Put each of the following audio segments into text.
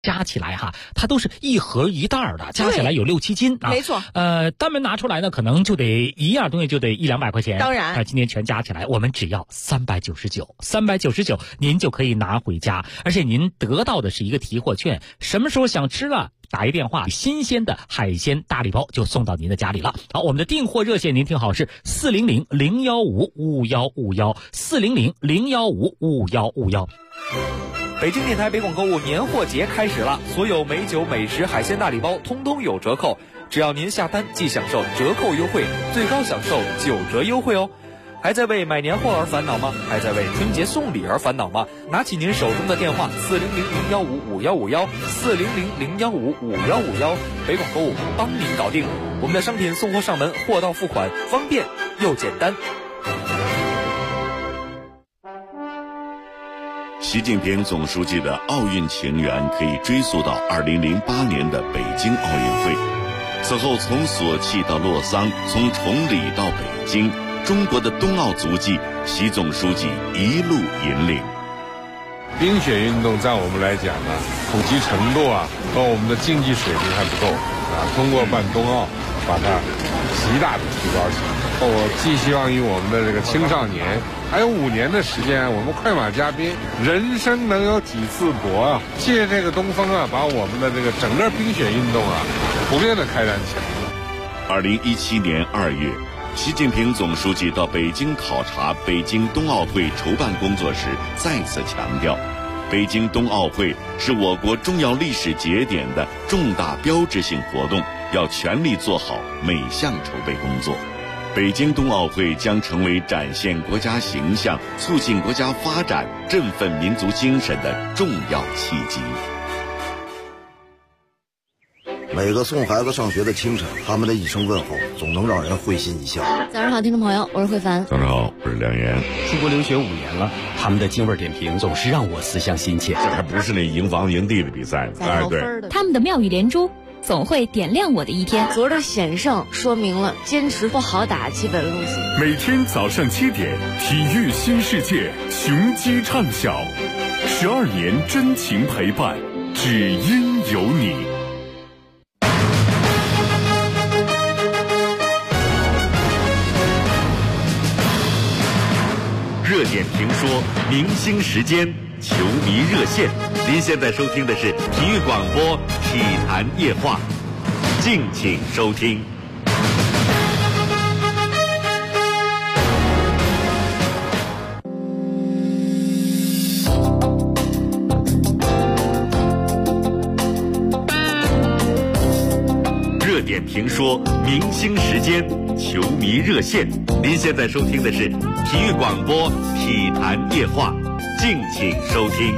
加起来哈，它都是一盒一袋的，加起来有6、7斤啊。 没错。 单门拿出来呢，可能就得一样东西就得100、200块钱。 当然， 今天全加起来，我们只要399，399您就可以拿回家，而且您得到的是一个提货券，什么时候想吃了，打一电话，新鲜的海鲜大礼包就送到您的家里了。好，我们的订货热线您听好，是400-015-5151，400-015-5151。 北京电台北广购物年货节开始了，所有美酒、美食、海鲜大礼包通通有折扣，只要您下单即享受折扣优惠，最高享受9折优惠哦。还在为买年货而烦恼吗？还在为春节送礼而烦恼吗？拿起您手中的电话，400-015-5151，400-015-5151，北广购物帮您搞定。我们的商品送货上门，货到付款，方便又简单。 习近平总书记的奥运情缘可以追溯到2008年的北京奥运会。此后从索契到洛桑，从崇礼到北京，中国的冬奥足迹，习总书记一路引领。 冰雪运动在我们来讲呢，普及程度和我们的竞技水平还不够通过办冬奥，把它极大的提高起来。我寄希望于我们的这个青少年，还有5年的时间，我们快马加鞭，人生能有几次搏借这个东风把我们的这个整个冰雪运动普遍的开展起来。 2017年2月，习近平总书记到北京考察北京冬奥会筹办工作时，再次强调，北京冬奥会是我国重要历史节点的重大标志性活动，要全力做好每项筹备工作。北京冬奥会将成为展现国家形象、促进国家发展、振奋民族精神的重要契机。 每个送孩子上学的清晨，他们的一声问候总能让人会心一笑。 早上好，听众朋友，我是慧凡。 早上好，我是梁岩。 出国留学5年了，他们的京味点评总是让我思乡心切。 这还不是那赢房赢地的比赛呢， 对，他们的妙语连珠总会点亮我的一天。 昨儿的险胜说明了坚持不好打基本路线。 每天早上7点，体育新世界，雄鸡唱晓，12年真情陪伴，只因有你。 热点评说，明星时间，球迷热线。您现在收听的是体育广播体坛夜话，敬请收听。热点评说，明星时间，球迷热线。您现在收听的是体育广播体坛夜话，敬请收听。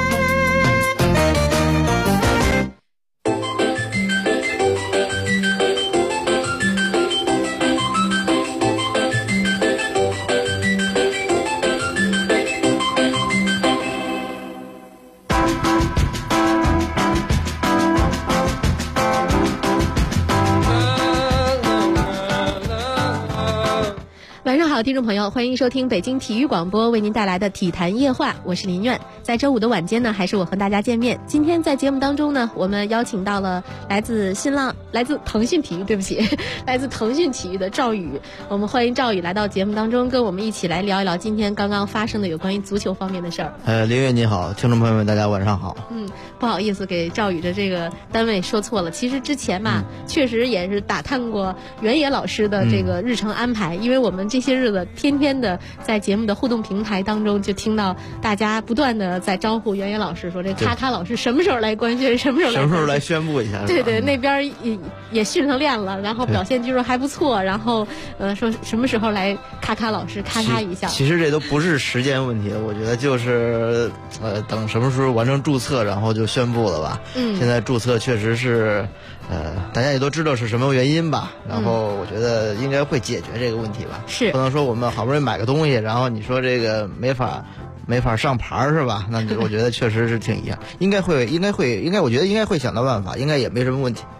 好，听众朋友，欢迎收听北京体育广播为您带来的体坛夜话，我是林苑。在周5的晚间呢，还是我和大家见面。今天在节目当中呢，我们邀请到了来自腾讯体育，对不起，来自腾讯体育的赵宇。我们欢迎赵宇来到节目当中，跟我们一起来聊一聊今天刚刚发生的有关于足球方面的事儿。 林苑你好，听众朋友们大家晚上好。 不好意思给赵宇的这个单位说错了。其实之前嘛，确实也是打探过袁野老师的这个日程安排，因为我们这些日子天天的在节目的互动平台当中就听到大家不断的在招呼袁野老师，说这咔咔老师什么时候来官宣，什么时候来宣布一下。对对，那边也训上练了，然后表现据说还不错，然后说什么时候来咔咔老师咔咔一下。 其实这都不是时间问题，我觉得就是等什么时候完成注册，然后就宣布了吧。现在注册确实是大家也都知道是什么原因吧，然后我觉得应该会解决这个问题吧。是不能说我们好不容易买个东西，然后你说这个没法上牌是吧？那我觉得确实是挺遗憾。应该我觉得应该会想到办法，应该也没什么问题。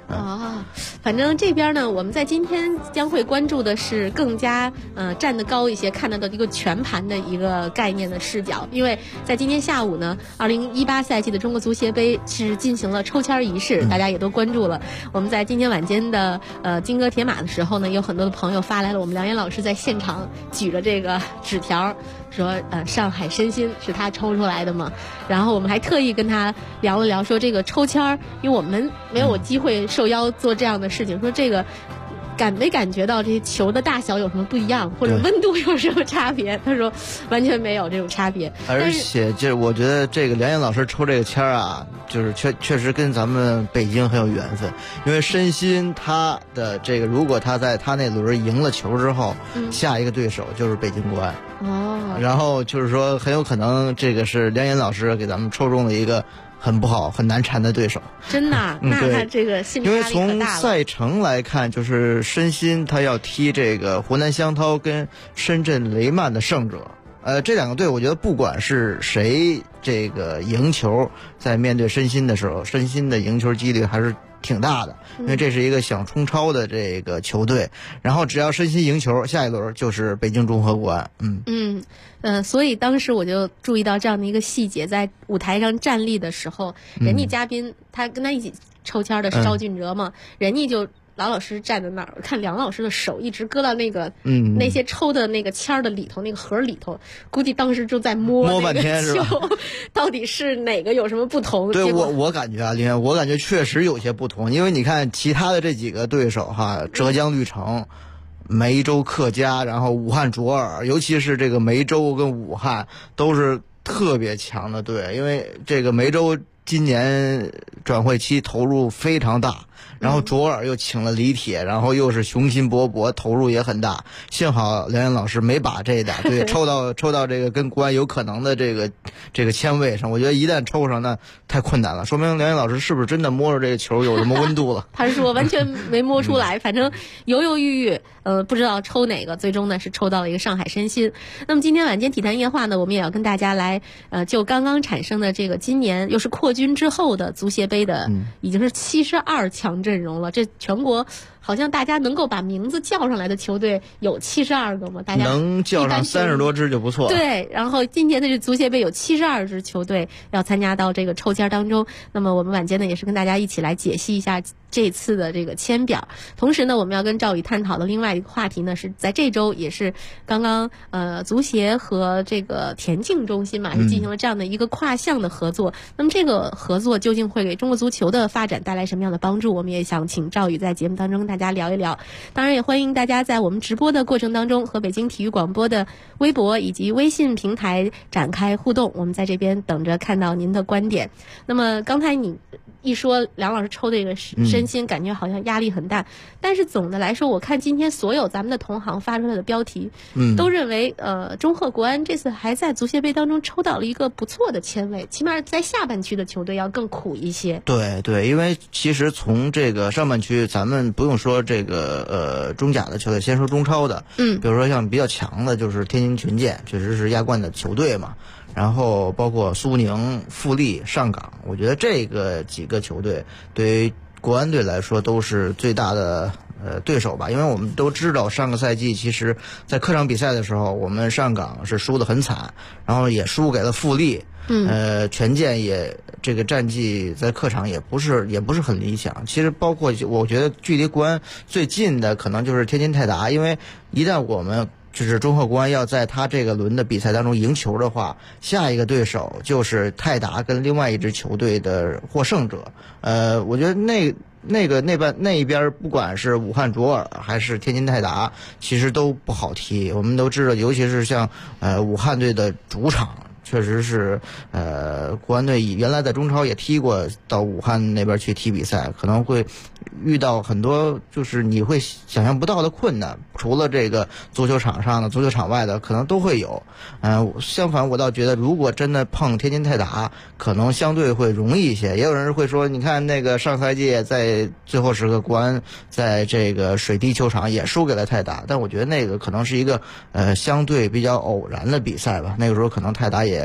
反正这边呢，我们在今天将会关注的是更加站得高一些，看到的一个全盘的一个概念的视角。因为在今天下午呢，2018赛季的中国足协杯是进行了抽签仪式，大家也都关注了。我们在今天晚间的金戈铁马的时候呢，有很多的朋友发来了我们梁岩老师在现场举着这个纸条，说上海申鑫是他抽出来的嘛。然后我们还特意跟他聊了聊，说这个抽签，因为我们没有机会受邀做这样的事情，说这个没感觉到这些球的大小有什么不一样，或者温度有什么差别？他说完全没有这种差别。 而且就是我觉得这个梁岩老师抽这个签啊，就是确实跟咱们北京很有缘分，因为申鑫他的这个，如果他在他那轮赢了球之后，下一个对手就是北京国安。然后就是说很有可能这个是梁岩老师给咱们抽中了一个很不好很难缠的对手。 真的那他这个心理压力可大了。 因为从赛程来看，就是申鑫他要踢这个湖南湘涛跟深圳雷曼的胜者。这两个队我觉得不管是谁这个赢球，在面对申鑫的时候，申鑫的赢球几率还是挺大的，因为这是一个想冲超的这个球队。然后只要申鑫赢球，下一轮就是北京中赫国安。 所以当时我就注意到这样的一个细节，在舞台上站立的时候，人家嘉宾他跟他一起抽签的是赵俊哲嘛，人家就老实站在那儿，看梁老师的手一直搁到那个那些抽的那个签的里头，那个盒里头，估计当时就在摸半天是吧？ 到底是哪个有什么不同？ 对，我感觉啊，林源，我感觉确实有些不同，因为你看其他的这几个对手哈，浙江绿城、梅州客家，然后武汉卓尔，尤其是这个梅州跟武汉都是特别强的队，因为这个梅州今年转会期投入非常大，然后卓尔又请了李铁，然后又是雄心勃勃，投入也很大。幸好梁岩老师没把这俩队抽到这个跟国安有可能的这个签位上。我觉得一旦抽上，那太困难了，说明梁岩老师是不是真的摸着这个球有什么温度了？ 他说完全没摸出来，反正犹犹豫豫，不知道抽哪个，最终呢是抽到了一个上海申鑫。那么今天晚间体坛夜话呢，我们也要跟大家来就刚刚产生的这个今年又是扩军之后的足协杯的，已经是72强阵容了。这全国好像大家能够把名字叫上来的球队有72个吗？大家能叫上30多支就不错。 对，然后今年的这足协杯有72支球队要参加到这个抽签当中。那么我们晚间呢也是跟大家一起来解析一下这次的这个签表。同时呢，我们要跟赵宇探讨的另外一个话题呢，是在这周也是刚刚足协和这个田径中心嘛是进行了这样的一个跨项的合作。那么这个合作究竟会给中国足球的发展带来什么样的帮助？我们也想请赵宇在节目当中跟大家聊一聊。当然也欢迎大家在我们直播的过程当中和北京体育广播的微博以及微信平台展开互动，我们在这边等着看到您的观点。那么刚才你一说梁老师抽这个申鑫，感觉好像压力很大，但是总的来说，我看今天所有咱们的同行发出来的标题，都认为中赫国安这次还在足协杯当中抽到了一个不错的签位，起码在下半区的球队要更苦一些。 对，因为其实从这个上半区，咱们不用说这个中甲的球队，先说中超的，比如说像比较强的就是天津权健，确实是亚冠的球队嘛。然后包括苏宁、富力、上港，我觉得这个几个球队对于国安队来说都是最大的对手吧，因为我们都知道上个赛季其实在客场比赛的时候，我们上港是输得很惨，然后也输给了富力。权健也这个战绩在客场也不是很理想。其实包括我觉得距离国安最近的可能就是天津泰达，因为一旦我们就是中赫国安要在他这个轮的比赛当中赢球的话，下一个对手就是泰达跟另外一支球队的获胜者。我觉得那一边不管是武汉卓尔还是天津泰达，其实都不好踢。我们都知道，尤其是像武汉队的主场。确实是，国安队原来在中超也踢过，到武汉那边去踢比赛，可能会遇到很多就是你会想象不到的困难，除了这个足球场上的、足球场外的，可能都会有。相反，我倒觉得如果真的碰天津泰达，可能相对会容易一些。也有人会说，你看那个上赛季在最后时刻，国安在这个水滴球场也输给了泰达，但我觉得那个可能是一个相对比较偶然的比赛吧。那个时候可能泰达也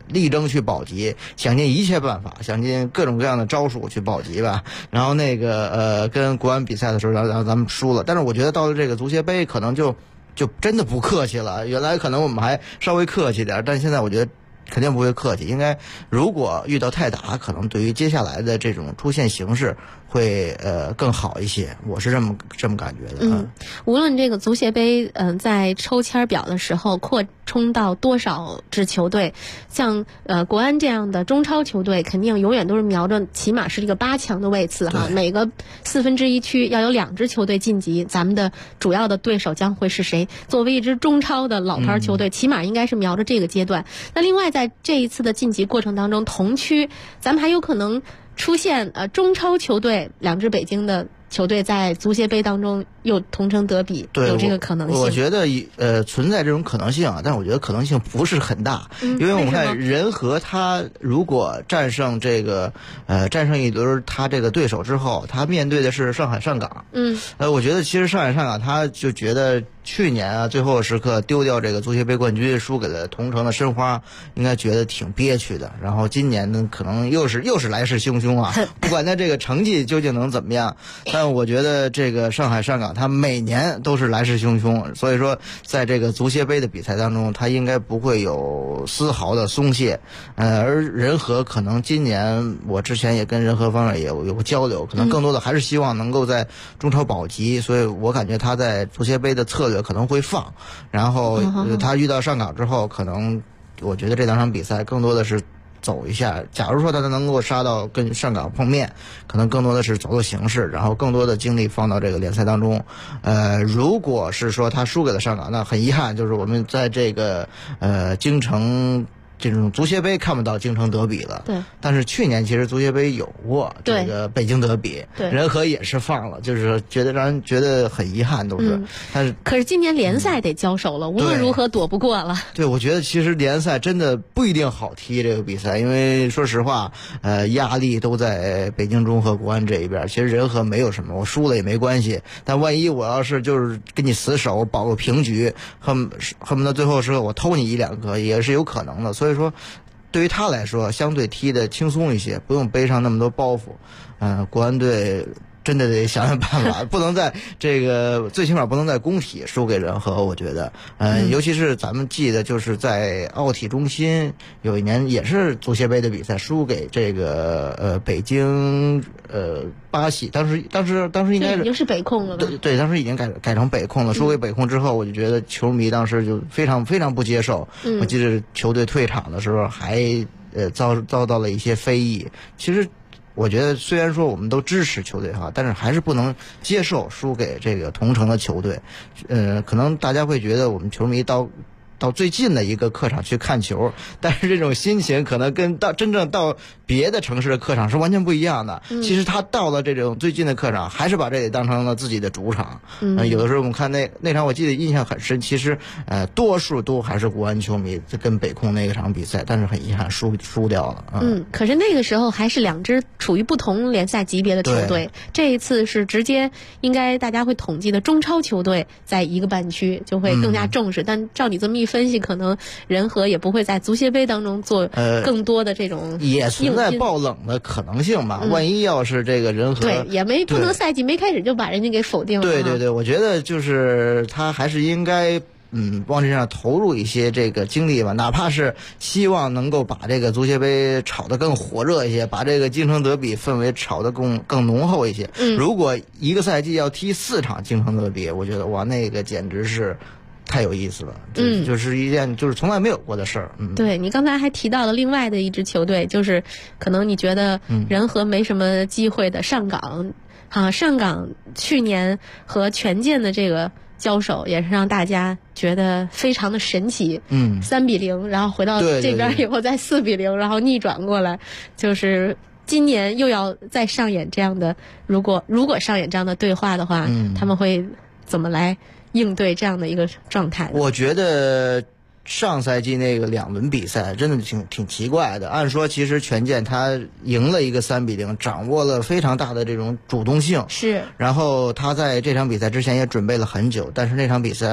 力争去保级，想尽一切办法，想尽各种各样的招数去保级吧。然后跟国安比赛的时候，然后咱们输了，但是我觉得到了这个足协杯可能就真的不客气了。原来可能我们还稍微客气点，但现在我觉得肯定不会客气。应该如果遇到泰达，可能对于接下来的这种出现形势会更好一些，我是这么感觉的。 无论这个足协杯在抽签表的时候扩充到多少支球队，像国安这样的中超球队，肯定永远都是瞄着起码是这个8强的位次哈。每个1/4区要有2支球队晋级，咱们的主要的对手将会是谁？作为一支中超的老牌球队，起码应该是瞄着这个阶段。那另外在这一次的晋级过程当中，同区咱们还有可能出现中超球队2支北京的球队在足协杯当中又同城德比，有这个可能性。 我觉得存在这种可能性啊，但我觉得可能性不是很大，因为我们看人和他如果战胜一轮他这个对手之后，他面对的是上海上港。我觉得其实上海上港他就觉得去年最后时刻丢掉这个足协杯冠军，输给了同城的申花，应该觉得挺憋屈的。然后今年呢，可能又是来势汹汹啊，不管他这个成绩究竟能怎么样，但我觉得这个上海上港他每年都是来势汹汹，所以说在这个足协杯的比赛当中，他应该不会有丝毫的松懈。而人和可能今年我之前也跟人和方面也有过交流，可能更多的还是希望能够在中超保级，所以我感觉他在足协杯的策略可能会放，然后他遇到上港之后，可能我觉得这2场比赛更多的是走一下。假如说他能够杀到跟上港碰面，可能更多的是走形势，然后更多的精力放到这个联赛当中。如果是说他输给了上港，那很遗憾，就是我们在这个京城这种足协杯看不到京城德比了。 对。 但是去年其实足协杯有过这个北京德比， 对， 人和也是放了，就是让人觉得很遗憾，都是。但是可是今年联赛得交手了，无论如何躲不过了。 对，我觉得其实联赛真的不一定好踢这个比赛，因为说实话，压力都在北京中和国安这一边。其实人和没有什么，我输了也没关系，但万一我要是就是跟你死守保个平局，恨不得最后时候我偷你1-2个也是有可能的。所以说对于他来说相对踢得轻松一些，不用背上那么多包袱。国安队真的得想想办法，不能在这个最起码不能在工体输给人和。我觉得尤其是咱们记得就是在奥体中心有一年也是足协杯的比赛，输给这个北京巴西，当时应该已经是北控了吧？ 对，当时已经改成北控了。输给北控之后，我就觉得球迷当时就非常非常不接受。我记得球队退场的时候还遭到了一些非议。其实我觉得虽然说我们都支持球队哈，但是还是不能接受输给这个同城的球队。可能大家会觉得我们球迷到最近的一个客场去看球，但是这种心情可能跟真正到别的城市的客场是完全不一样的。其实他到了这种最近的客场，还是把这里当成了自己的主场。有的时候我们看那场，我记得印象很深。其实多数都还是国安球迷跟北控那个场比赛，但是很遗憾输掉了。 可是那个时候还是2支处于不同联赛级别的球队，这一次是直接应该大家会统计的中超球队在一个半区，就会更加重视。但照你这么一分析，可能人和也不会在足协杯当中做更多的这种也存在爆冷的可能性吧。万一要是这个人和也不能赛季没开始就把人家给否定了。 对，我觉得就是他还是应该往这上投入一些这个精力吧，哪怕是希望能够把这个足协杯炒得更火热一些，把这个京城德比氛围炒得更浓厚一些。如果一个赛季要踢4场京城德比，我觉得哇，那个简直是太有意思了。就是一件就是从来没有过的事儿。 对，你刚才还提到了另外的一支球队，就是可能你觉得人和没什么机会的上港。上港去年和权健的这个交手也是让大家觉得非常的神奇。3-0，然后回到这边以后再4-0，然后逆转过来，就是今年又要再上演这样的，如果上演这样的对话的话，他们会怎么来应对这样的一个状态？ 我觉得上赛季那个2轮比赛真的挺奇怪的。按说其实权健他赢了一个3-0，掌握了非常大的这种主动性。 是。 然后他在这场比赛之前也准备了很久，但是那场比赛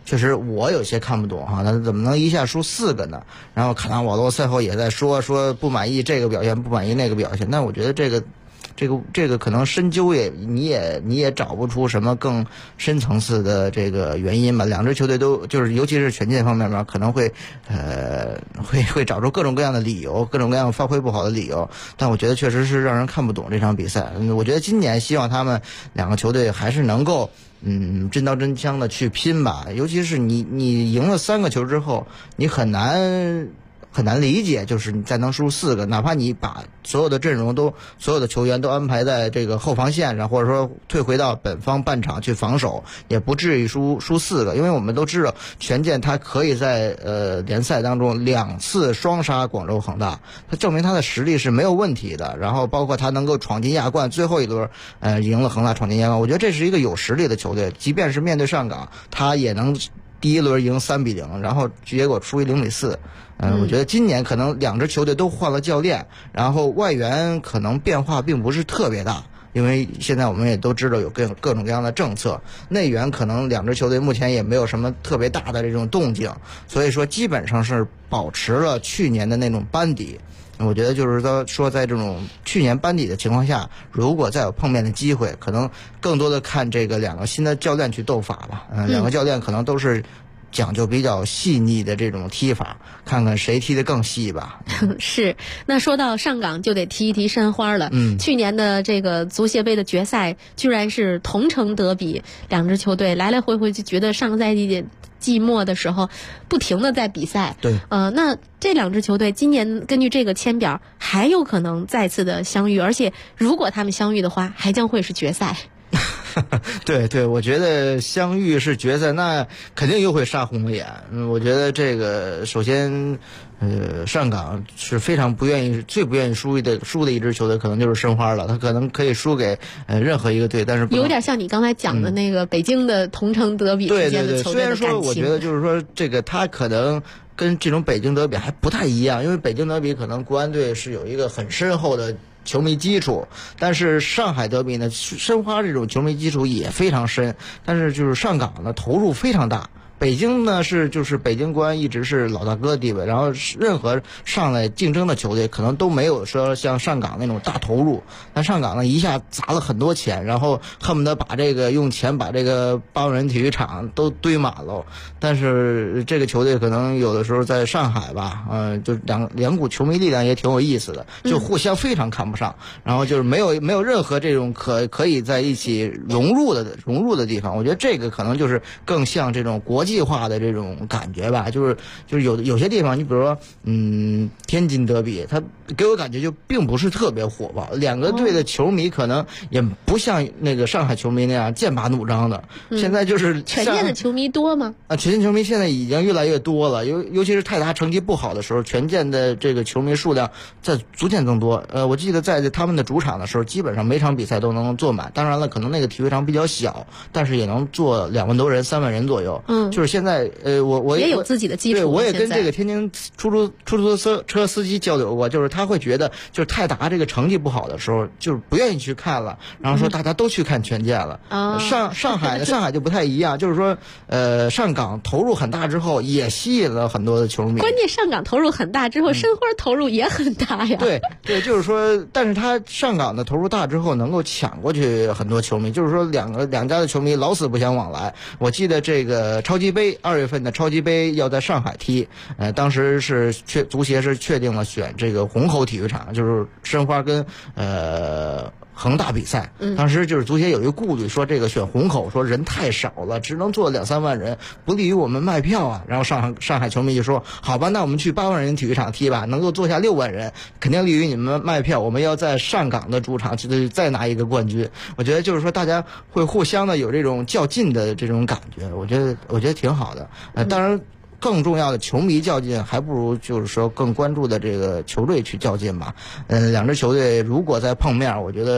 确实我有些看不懂哈，他怎么能一下输4个呢？然后卡纳瓦罗赛后也在说不满意这个表现，不满意那个表现。但我觉得这个可能深究你也找不出什么更深层次的这个原因吧。两支球队都就是尤其是权健方面吧，可能会找出各种各样的理由，各种各样发挥不好的理由。但我觉得确实是让人看不懂这场比赛。我觉得今年希望他们两个球队还是能够真刀真枪的去拼吧。尤其是你赢了3个球之后，你很难理解，就是你再能输4个，哪怕你把所有的阵容所有的球员都安排在这个后防线上，或者说退回到本方半场去防守，也不至于输4个。因为我们都知道权健他可以在联赛当中2次双杀广州恒大，他证明他的实力是没有问题的。然后包括他能够闯进亚冠，最后一轮赢了恒大闯进亚冠，我觉得这是一个有实力的球队。即便是面对上港，他也能第一轮赢3-0，然后结果输0-4。我觉得今年可能两支球队都换了教练，然后外援可能变化并不是特别大，因为现在我们也都知道有各种各样的政策。内援可能两支球队目前也没有什么特别大的这种动静，所以说基本上是保持了去年的那种班底。我觉得就是说在这种去年班底的情况下，如果再有碰面的机会，可能更多的看这个两个新的教练去斗法吧。两个教练可能都是讲究比较细腻的这种踢法，看看谁踢得更细吧。 是，那说到上港就得提一提申花了。去年的这个足协杯的决赛居然是同城德比，两支球队来来回回就觉得上个赛季末的时候不停的在比赛。 对， 那这两支球队今年根据这个签表还有可能再次的相遇，而且如果他们相遇的话，还将会是决赛。 对，我觉得相遇是决赛，那肯定又会杀红了眼。我觉得这个首先，上港是非常最不愿意输的一支球队，可能就是申花了。他可能可以输给任何一个队，但是有点像你刚才讲的那个北京的同城德比之间的球队的感情。 虽然说我觉得就是说这个他可能跟这种北京德比还不太一样，因为北京德比可能国安队是有一个很深厚的球迷基础，但是上海德比呢，申花这种球迷基础也非常深，但是就是上港呢投入非常大。北京呢就是北京国安一直是老大哥地位，然后任何上来竞争的球队可能都没有说像上港那种大投入，但上港呢一下砸了很多钱，然后恨不得用钱把这个8万人体育场都堆满了。但是这个球队可能有的时候在上海吧，就两股球迷力量也挺有意思的，就互相非常看不上，然后就是没有任何这种可以在一起融入的地方。我觉得这个可能就是更像这种国际化的这种感觉吧，就是有些地方，你比如说天津德比，它给我感觉就并不是特别火爆，两个队的球迷可能也不像那个上海球迷那样剑拔弩张的。现在就是权健的球迷多吗？ 权健球迷现在已经越来越多了，尤其是泰达成绩不好的时候，权健的这个球迷数量在逐渐增多。我记得在他们的主场的时候，基本上每场比赛都能坐满。当然了，可能那个体育场比较小，但是也能坐2万多人、3万人左右。就是现在我也有自己的基础。 对，我也跟这个天津出租车司机交流过，就是他会觉得就是泰达这个成绩不好的时候，就是不愿意去看了，然后说大家都去看权健了。上海就不太一样，就是说上港投入很大之后，也吸引了很多的球迷。 关键上港投入很大之后，申花投入也很大呀。 对，就是说，但是他上港的投入大之后，能够抢过去很多球迷，就是说两家的球迷老死不相往来。我记得这个超级杯2月份的超级杯要在上海踢，当时是足协是确定了选这个虹口体育场，就是申花跟恒大比赛。当时就是足协有一个顾虑，说这个选虹口，说人太少了，只能坐2-3万人，不利于我们卖票啊。然后上海球迷就说，好吧，那我们去8万人体育场踢吧，能够坐下6万人，肯定利于你们卖票。我们要在上港的主场再拿一个冠军。我觉得就是说大家会互相的有这种较劲的这种感觉，我觉得挺好的。当然更重要的球迷较劲，还不如就是说更关注的这个球队去较劲吧。两支球队如果再碰面，我觉得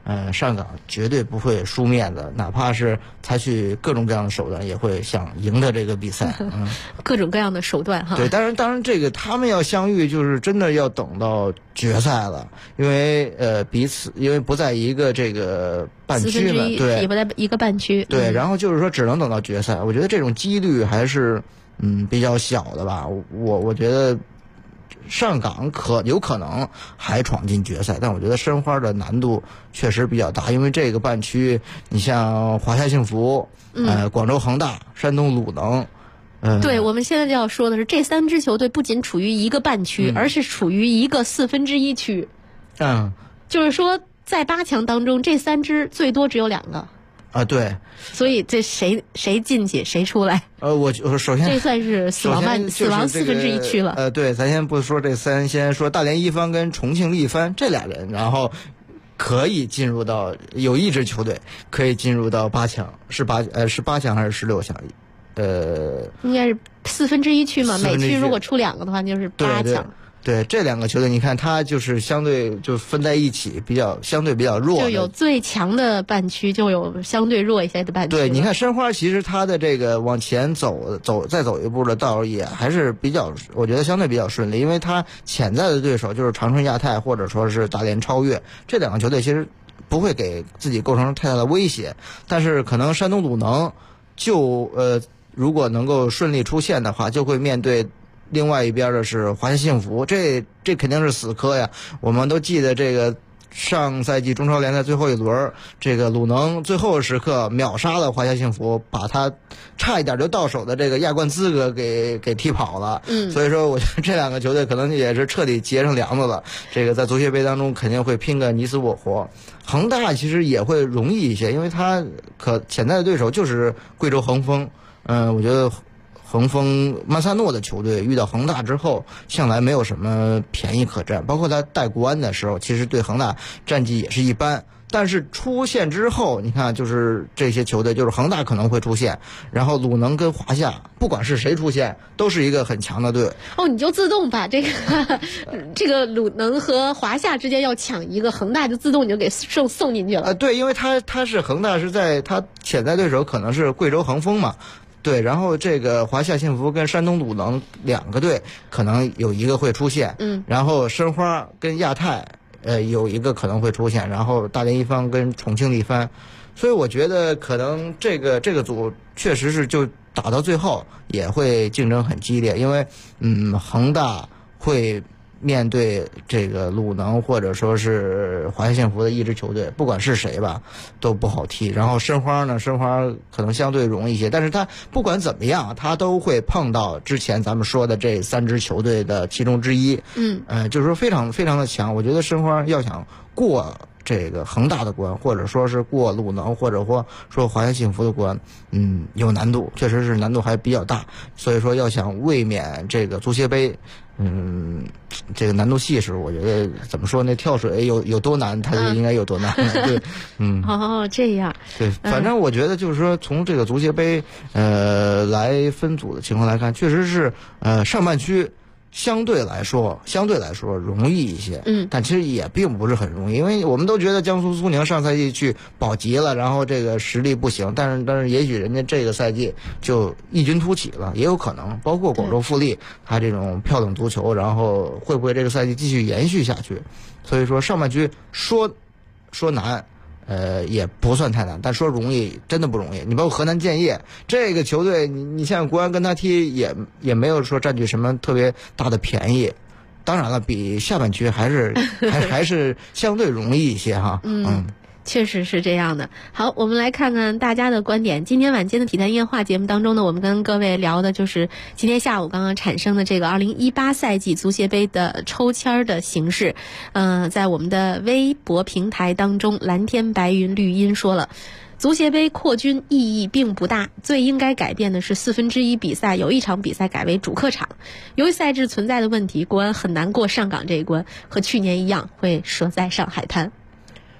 上港绝对不会输面子，哪怕是采取各种各样的手段，也会想赢得这个比赛。 各种各样的手段哈。 对，当然这个他们要相遇，就是真的要等到决赛了，因为彼此因为不在一个这个半区了，对， 也不在一个半区。 对，然后就是说只能等到决赛，我觉得这种几率还是比较小的吧。我觉得。上港有可能还闯进决赛，但我觉得申花的难度确实比较大，因为这个半区，你像华夏幸福、广州恒大、山东鲁能， 对，我们现在就要说的是，这3支球队不仅处于一个半区，而是处于一个1/4区。就是说，在8强当中，这3支最多只有2个。 对， 所以这谁进去谁出来？ 我首先这算是死亡1/4区了。 对，咱先不说这3，先说大连一方跟重庆力帆这俩人，然后可以进入到有一支球队可以进入到8强，是8强还是16强？ 应该是1/4区嘛，每区如果出2个的话，就是8强。 对，这2个球队，你看它就是相对就分在一起，相对比较弱， 就有最强的半区，就有相对弱一些的半区。 对，你看申花其实它的这个往前再走一步的道也还是比较，我觉得相对比较顺利，因为它潜在的对手就是长春亚泰或者说是大连超越这2个球队，其实不会给自己构成太大的威胁，但是可能山东鲁能如果能够顺利出线的话，就会面对。另外一边的是华夏幸福，这肯定是死磕呀。我们都记得这个上赛季中超联赛最后一轮，这个鲁能最后时刻秒杀了华夏幸福，把他差一点就到手的这个亚冠资格给踢跑了。所以说我觉得这2个球队可能也是彻底结上梁子了。这个在足协杯当中肯定会拼个你死我活。恒大其实也会容易一些，因为他潜在的对手就是贵州恒丰。我觉得。恒丰曼萨诺的球队遇到恒大之后，向来没有什么便宜可占，包括他带国安的时候，其实对恒大战绩也是一般。但是出线之后，你看就是这些球队，就是恒大可能会出现，然后鲁能跟华夏，不管是谁出现，都是一个很强的队。 你就自动把这个鲁能和华夏之间要抢一个，恒大就自动你就给送进去了。 对，因为他是恒大是在他潜在对手可能是贵州恒丰嘛。对，然后这个华夏幸福跟山东鲁能2个队可能有一个会出现，然后申花跟亚泰有一个可能会出现，然后大连一方跟重庆力帆，所以我觉得可能这个组确实是就打到最后也会竞争很激烈，因为恒大会面对这个鲁能或者说是华夏幸福的一支球队，不管是谁吧，都不好踢。然后申花可能相对容易一些，但是他不管怎么样，他都会碰到之前咱们说的这3支球队的其中之一。就是说非常非常的强。我觉得申花要想过这个恒大的关，或者说是过鲁能，或者说华夏幸福的关，有难度，确实是难度还比较大。所以说要想卫冕这个足协杯。这个难度系数，我觉得怎么说呢？跳水有多难，它就应该有多难。对， 这样。对， 反正我觉得就是说，从这个足协杯来分组的情况来看，确实是上半区相对来说容易一些，但其实也并不是很容易，因为我们都觉得江苏苏宁上赛季去保级了，然后这个实力不行，但是也许人家这个赛季就异军突起了，也有可能。包括广州富力，他这种漂亮足球，然后会不会这个赛季继续延续下去？所以说上半区说难。也不算太难，但说容易真的不容易。你包括河南建业这个球队，你像国安跟他踢也没有说占据什么特别大的便宜。当然了，比下半区还是相对容易一些哈。 确实是这样的。好，我们来看看大家的观点。今天晚间的体坛夜话节目当中呢，我们跟各位聊的就是今天下午刚刚产生的这个2018赛季足协杯的抽签的形式。在我们的微博平台当中，蓝天白云绿茵说了，足协杯扩军意义并不大，最应该改变的是1/4比赛有一场比赛改为主客场。由于赛制存在的问题，国安很难过上港这一关，和去年一样会折在上海滩。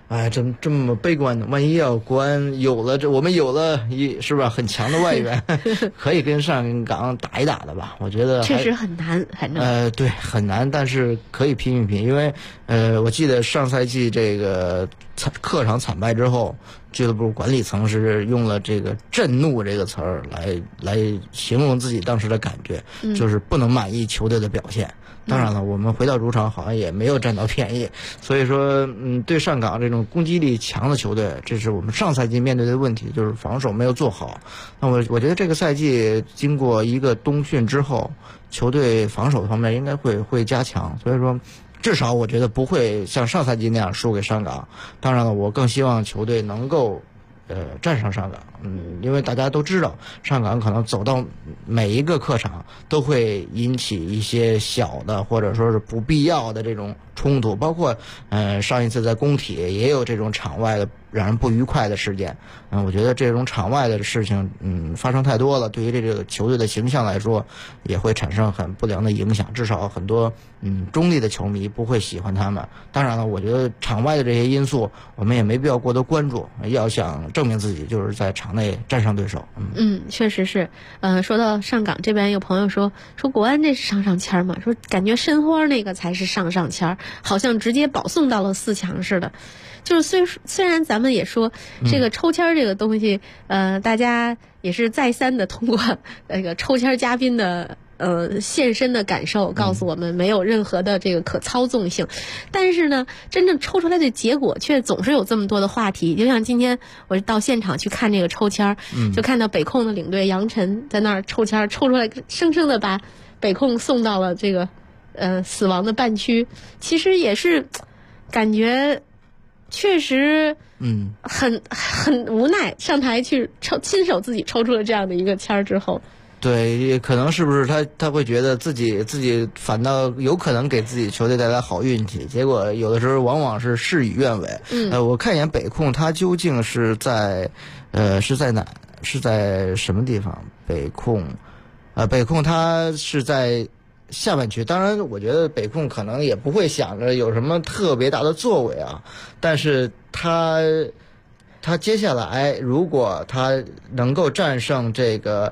哎，这么悲观的，万一要国安我们有了是吧很强的外援，可以跟上港打一打的吧？我觉得确实很难，反正对，很难，但是可以拼一拼，因为我记得上赛季这个客场惨败之后，俱乐部管理层是用了这个震怒这个词儿来形容自己当时的感觉，就是不能满意球队的表现。当然了，我们回到主场好像也没有占到便宜，所以说，对上港这种攻击力强的球队，这是我们上赛季面对的问题，就是防守没有做好。那我觉得这个赛季经过一个冬训之后，球队防守方面应该会加强，所以说，至少我觉得不会像上赛季那样输给上港。当然了，我更希望球队能够战胜上港，因为大家都知道，上港可能走到每一个客场都会引起一些小的或者说是不必要的这种冲突，包括上一次在工体也有这种场外的让人不愉快的事件。我觉得这种场外的事情发生太多了，对于这个球队的形象来说也会产生很不良的影响，至少很多中立的球迷不会喜欢他们。当然了，我觉得场外的这些因素我们也没必要过多关注，要想证明自己就是在场内战胜对手。 确实是。说到上港这边，有朋友说国安这是上签嘛，说感觉申花那个才是上签，好像直接保送到了4强似的。就是虽然咱们也说这个抽签这个东西，大家也是再三的通过那个抽签嘉宾的现身的感受告诉我们没有任何的这个可操纵性，但是呢，真正抽出来的结果却总是有这么多的话题。就像今天我到现场去看这个抽签，就看到北控的领队杨晨在那儿抽签，抽出来生生的把北控送到了这个死亡的半区。其实也是感觉确实很无奈，上台去亲手自己抽出了这样的一个签之后。 对，可能是不是他会觉得自己反倒有可能给自己球队带来好运气，结果有的时候往往是事与愿违。我看一眼北控，他究竟是在哪？是在什么地方？北控他是在下半区。当然我觉得北控可能也不会想着有什么特别大的作为啊，但是他接下来如果他能够战胜这个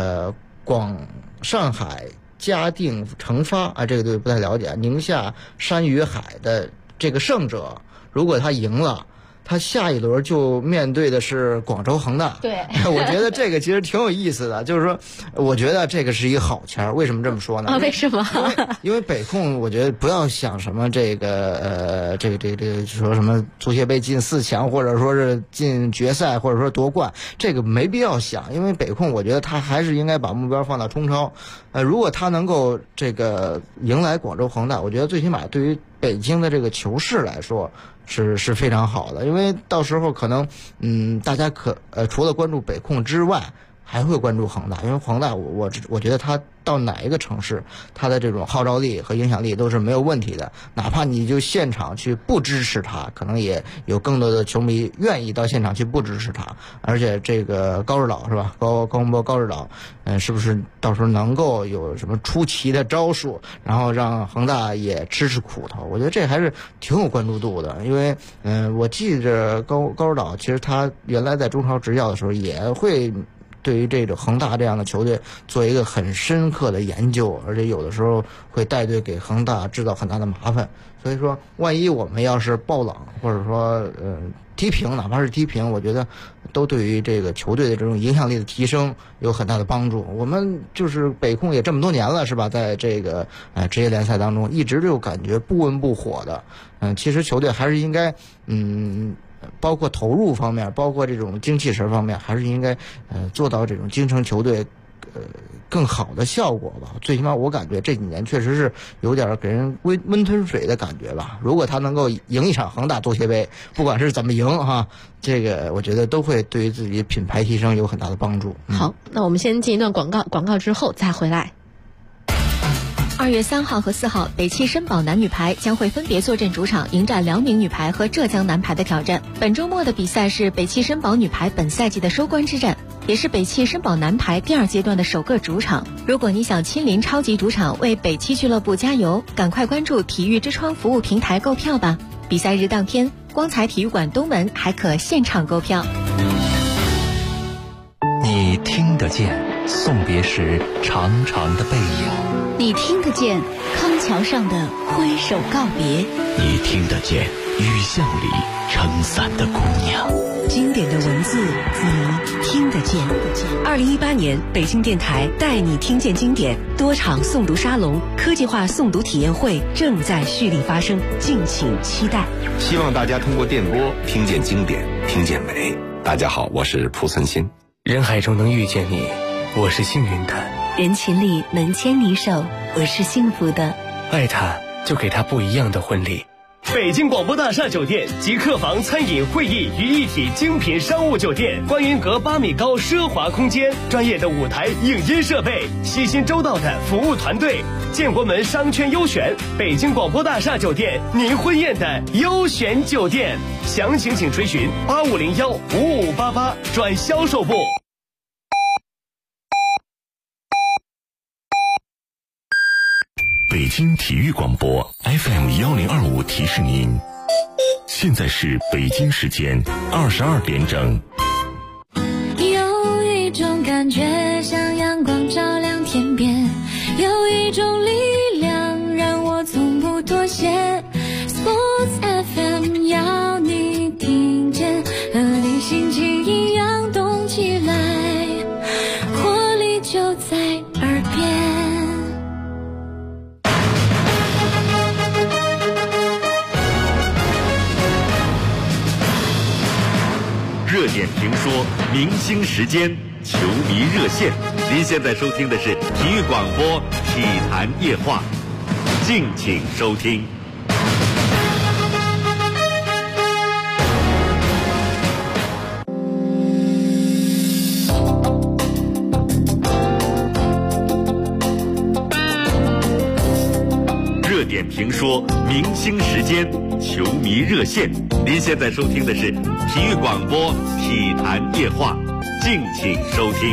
上海嘉定成发这个队不太了解，宁夏山与海的这个胜者，如果他赢了，他下一轮就面对的是广州恒大。 对， 我觉得这个其实挺有意思的，就是说，我觉得这个是一个好签。为什么这么说呢？ 为什么？ 因为北控，我觉得不要想什么这个说什么足协杯进4强，或者说是进决赛，或者说夺冠，这个没必要想。因为北控，我觉得他还是应该把目标放到冲超。如果他能够这个迎来广州恒大，我觉得最起码对于北京的这个球市来说是非常好的，因为到时候可能大家除了关注北控之外，还会关注恒大，因为恒大我觉得他到哪一个城市，他的这种号召力和影响力都是没有问题的。哪怕你就现场去不支持他，可能也有更多的球迷愿意到现场去不支持他。而且这个高指导是吧？高洪波高指导，是不是到时候能够有什么出奇的招数，然后让恒大也吃苦头？我觉得这还是挺有关注度的，因为我记着高指导其实他原来在中超执教的时候也会对于这个恒大这样的球队做一个很深刻的研究，而且有的时候会带队给恒大制造很大的麻烦。所以说，万一我们要是爆冷，或者说踢平，哪怕是踢平，我觉得都对于这个球队的这种影响力的提升有很大的帮助。我们就是北控也这么多年了，是吧？在这个职业联赛当中，一直就感觉不温不火的。其实球队还是应该包括投入方面，包括这种精气神方面，还是应该做到这种精诚球队更好的效果吧。最起码我感觉这几年确实是有点给人温吞水的感觉吧。如果他能够赢一场恒大足协杯，不管是怎么赢哈，这个我觉得都会对于自己品牌提升有很大的帮助。 好，那我们先进一段广告之后再回来。 2月3号和4号，北汽绅宝男女排将会分别坐镇主场，迎战辽宁女排和浙江男排的挑战。本周末的比赛是北汽绅宝女排本赛季的收官之战，也是北汽绅宝男排第2阶段的首个主场。如果你想亲临超级主场为北汽俱乐部加油，赶快关注体育之窗服务平台购票吧。比赛日当天， 光彩体育馆东门还可现场购票。 你听得见送别时长长的背影， 你听得见康桥上的挥手告别， 你听得见雨巷里撑伞的姑娘。 经典的文字你听得见。2018年北京电台带你听见经典多场诵读沙龙、科技化诵读体验会正在蓄力发生，敬请期待。 希望大家通过电波听见经典，听见美。大家好，我是蒲存昕。 人海中能遇见你，我是幸运的； 人群里能牵你手，我是幸福的。 爱他，就给他不一样的婚礼。 北京广播大厦酒店集客房、餐饮、会议于一体精品商务酒店，观云阁8米高奢华空间，专业的舞台影音设备，细心周到的服务团队，建国门商圈优选，北京广播大厦酒店，您婚宴的优选酒店。详情请垂询8501-5588转销售部。 北京体育广播 FM1025提示您，现在是北京时间22点整。 有一种感觉像阳光照亮天边，有一种力量让我从不妥协。Sports FM 要你听见，和你心情一样动起来，活力就在耳边。 热点评说，明星时间，球迷热线。您现在收听的是体育广播体坛夜话，敬请收听。热点评说，明星时间，球迷热线。您现在收听的是体育广播体坛夜话，敬请收听。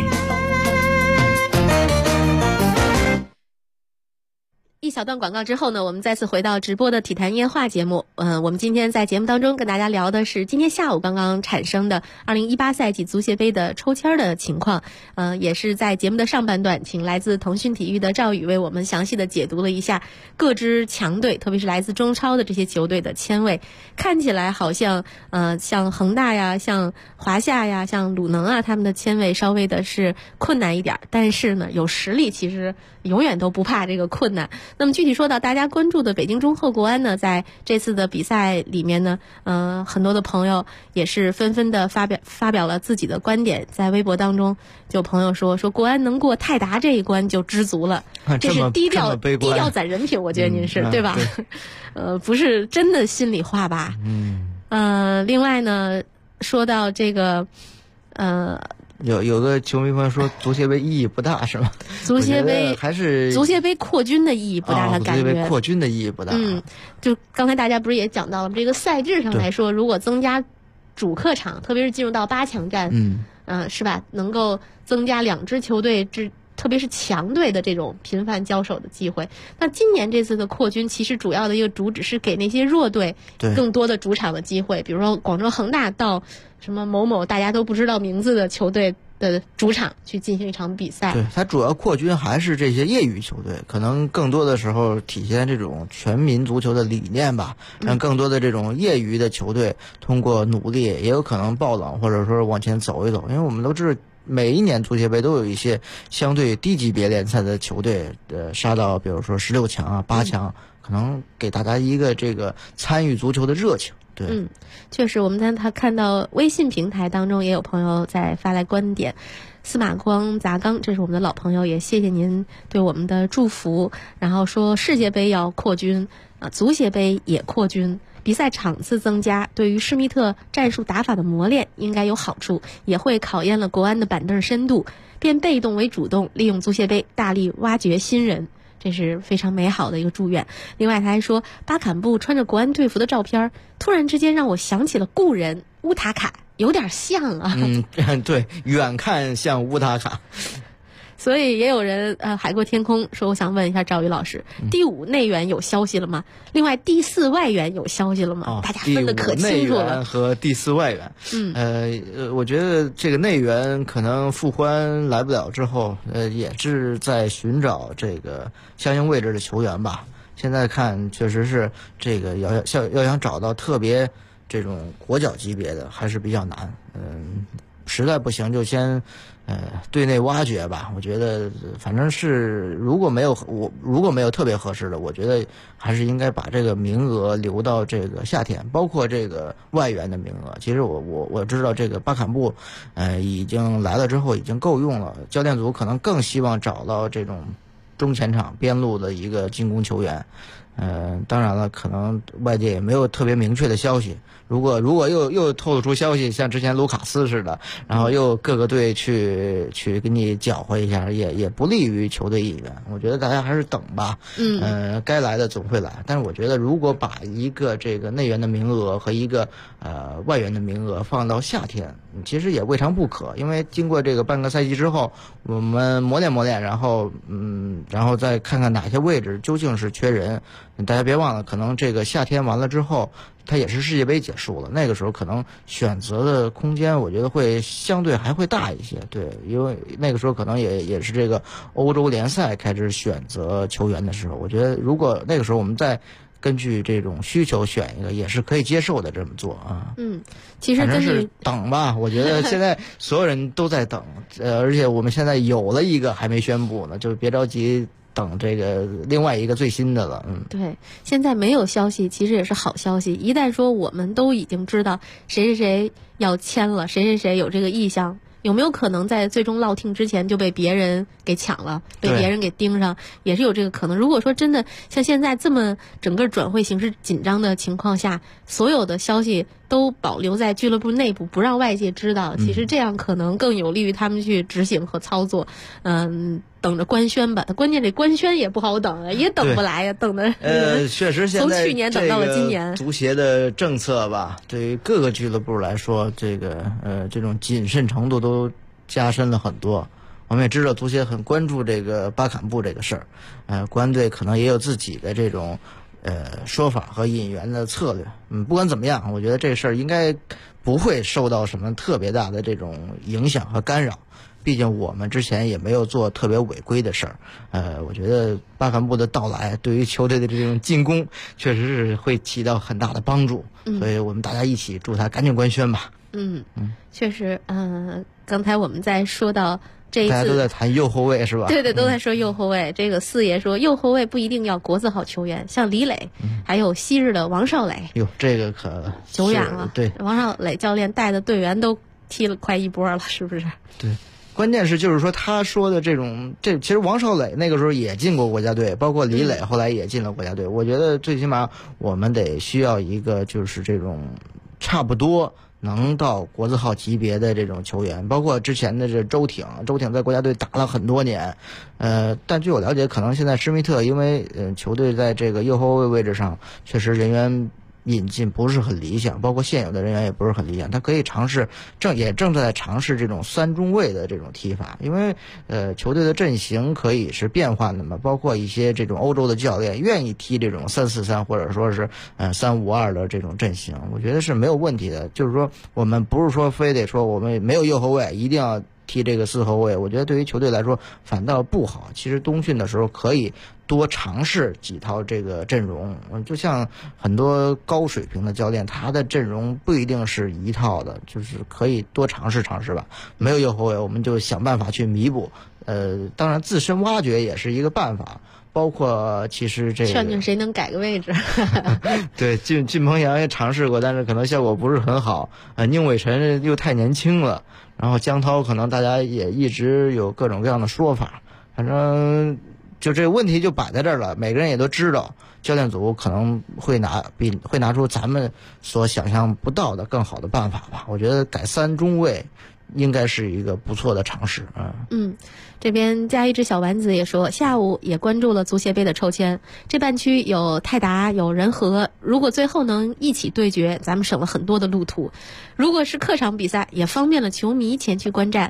一小段广告之后呢，我们再次回到直播的体坛夜话节目。我们今天在节目当中跟大家聊的是今天下午刚刚产生的2018赛季足协杯的抽签的情况。也是在节目的上半段，请来自腾讯体育的赵宇为我们详细的解读了一下各支强队，特别是来自中超的这些球队的签位。看起来好像像恒大呀、像华夏呀、像鲁能啊，他们的签位稍微的是困难一点，但是呢，有实力其实永远都不怕这个困难。那么具体说到大家关注的北京中赫国安呢，在这次的比赛里面呢，很多的朋友也是纷纷的发表了自己的观点，在微博当中就有朋友说国安能过泰达这一关就知足了，这是低调攒人品，我觉得您是对吧？不是真的心里话吧？另外呢，说到这个有个球迷朋友说足协杯意义不大是吗？ 足协杯还是足协杯扩军的意义不大，他感觉足协杯扩军的意义不大。 就刚才大家不是也讲到了，这个赛制上来说，如果增加主客场，特别是进入到8强战，是吧？能够增加2支球队特别是强队的这种频繁交手的机会。那今年这次的扩军，其实主要的一个主旨是给那些弱队更多的主场的机会，比如说广州恒大到什么某某大家都不知道名字的球队的主场去进行一场比赛。 对，它主要扩军还是这些业余球队，可能更多的时候体现这种全民足球的理念吧，让更多的这种业余的球队通过努力，也有可能爆冷或者说往前走一走，因为我们都知道每一年足协杯都有一些相对低级别联赛的球队杀到比如说16强啊、8强，可能给大家一个这个参与足球的热情。对， 确实，我们在看到微信平台当中也有朋友在发来观点。司马光砸缸，这是我们的老朋友，也谢谢您对我们的祝福。然后说世界杯要扩军，足协杯也扩军，比赛场次增加，对于施密特战术打法的磨练应该有好处，也会考验了国安的板凳深度，变被动为主动，利用足协杯大力挖掘新人。这是非常美好的一个祝愿。另外他还说，巴坎布穿着国安队服的照片突然之间让我想起了故人乌塔卡，有点像啊。 对，远看像乌塔卡。 所以也有人海阔天空说，我想问一下赵宇老师，第5内援有消息了吗？另外第4外援有消息了吗？大家分得可清楚了。 第5内援和第4外援，我觉得这个内援可能傅欢来不了之后，也是在寻找这个相应位置的球员吧。现在看确实是这个要想找到特别这种国脚级别的还是比较难。实在不行就先对内挖掘吧。我觉得反正是如果没有特别合适的，我觉得还是应该把这个名额留到这个夏天，包括这个外援的名额。其实我知道这个巴坎布已经来了之后已经够用了，教练组可能更希望找到这种中前场边路的一个进攻球员。当然了，可能外界也没有特别明确的消息。如果又透露出消息，像之前卢卡斯似的，然后又各个队去给你搅和一下，也不利于球队意愿。我觉得大家还是等吧。该来的总会来。但是我觉得，如果把一个这个内援的名额和一个外援的名额放到夏天，其实也未尝不可。因为经过这个半个赛季之后，我们磨练，然后再看看哪些位置究竟是缺人。大家别忘了，可能这个夏天完了之后，它也是世界杯结束了，那个时候可能选择的空间，我觉得会相对还会大一些。对，因为那个时候可能也是这个欧洲联赛开始选择球员的时候，我觉得如果那个时候我们再根据这种需求选一个，也是可以接受的。这么做啊， 其实反正是等吧。我觉得现在所有人都在等，而且我们现在有了一个还没宣布呢，就别着急。等这个另外一个最新的了。 对，现在没有消息其实也是好消息。一旦说我们都已经知道谁要签了，谁有这个意向，有没有可能在最终落听之前就被别人给抢了，被别人给盯上，也是有这个可能。如果说真的像现在这么整个转会形势紧张的情况下，所有的消息都保留在俱乐部内部，不让外界知道，其实这样可能更有利于他们去执行和操作。等着官宣吧，关键这官宣也不好等啊，也等不来呀，等的确实现在从去年等到了今年。 足协的政策吧，对于各个俱乐部来说，这个这种谨慎程度都加深了很多。我们也知道足协很关注这个巴坎布这个事儿，国安队可能也有自己的这种说法和引援的策略。不管怎么样，我觉得这事儿应该不会受到什么特别大的这种影响和干扰。毕竟我们之前也没有做特别违规的事儿，我觉得巴坎布的到来对于球队的这种进攻确实是会起到很大的帮助，所以我们大家一起祝他赶紧官宣吧。 确实，刚才我们在说到这一次， 大家都在谈右后卫是吧？ 对，都在说右后卫。这个四爷说，右后卫不一定要国字号球员，像李磊，还有昔日的王少磊。 这个可久远了。 对， 王少磊教练带的队员都踢了快一波了，是不是？ 对。关键是就是说他说的这其实王少磊那个时候也进过国家队，包括李磊后来也进了国家队。我觉得最起码我们得需要一个就是这种差不多能到国字号级别的这种球员，包括之前的这周挺在国家队打了很多年，但据我了解，可能现在施密特因为球队在这个右后卫位置上确实人员引进不是很理想，包括现有的人员也不是很理想，他可以尝试正在尝试这种3中卫的这种踢法，因为球队的阵型可以是变换的嘛，包括一些这种欧洲的教练愿意踢这种3-4-3或者说是3-5-2的这种阵型，我觉得是没有问题的。就是说我们不是说非得说我们没有右后卫一定要踢这个4后卫，我觉得对于球队来说反倒不好。其实冬训的时候可以多尝试几套这个阵容，就像很多高水平的教练，他的阵容不一定是一套的，就是可以多尝试尝试吧。没有右后卫，我们就想办法去弥补。当然自身挖掘也是一个办法，包括其实这个劝谁能改个位置。 对，靳鹏阳也尝试过，但是可能效果不是很好。宁伟晨又太年轻了，然后江涛可能大家也一直有各种各样的说法，反正就这个问题就摆在这儿了，每个人也都知道，教练组可能会拿出咱们所想象不到的更好的办法吧。我觉得改3中卫应该是一个不错的尝试啊。 这边加一只小丸子也说，下午也关注了足协杯的抽签，这半区有泰达有仁和，如果最后能一起对决，咱们省了很多的路途。如果是客场比赛，也方便了球迷前去观战。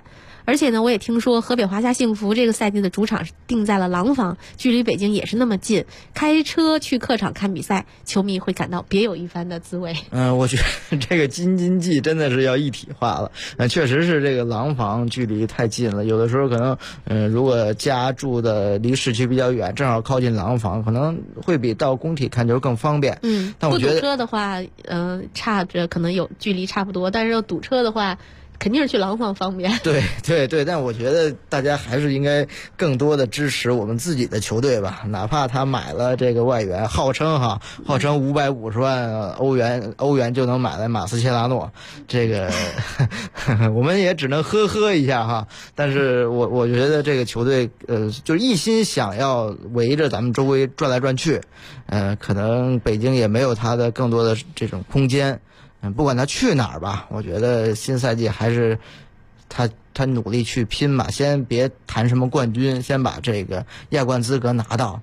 而且呢，我也听说河北华夏幸福这个赛季的主场是定在了廊坊，距离北京也是那么近，开车去客场看比赛，球迷会感到别有一番的滋味。 我觉得这个京津冀真的是要一体化了。确实是这个廊坊距离太近了，有的时候可能如果家住的离市区比较远，正好靠近廊坊，可能会比到工体看球更方便。但我觉得不堵车的话，差着可能有距离差不多，但是要堵车的话，肯定是去廊坊方便。 对，但我觉得大家还是应该更多的支持我们自己的球队吧，哪怕他买了这个外援，号称550万欧元就能买来马斯切拉诺，这个我们也只能呵一下哈。但是我觉得这个球队就一心想要围着咱们周围转来转去，可能北京也没有他的更多的这种空间。不管他去哪儿吧，我觉得新赛季还是他努力去拼吧，先别谈什么冠军，先把这个亚冠资格拿到。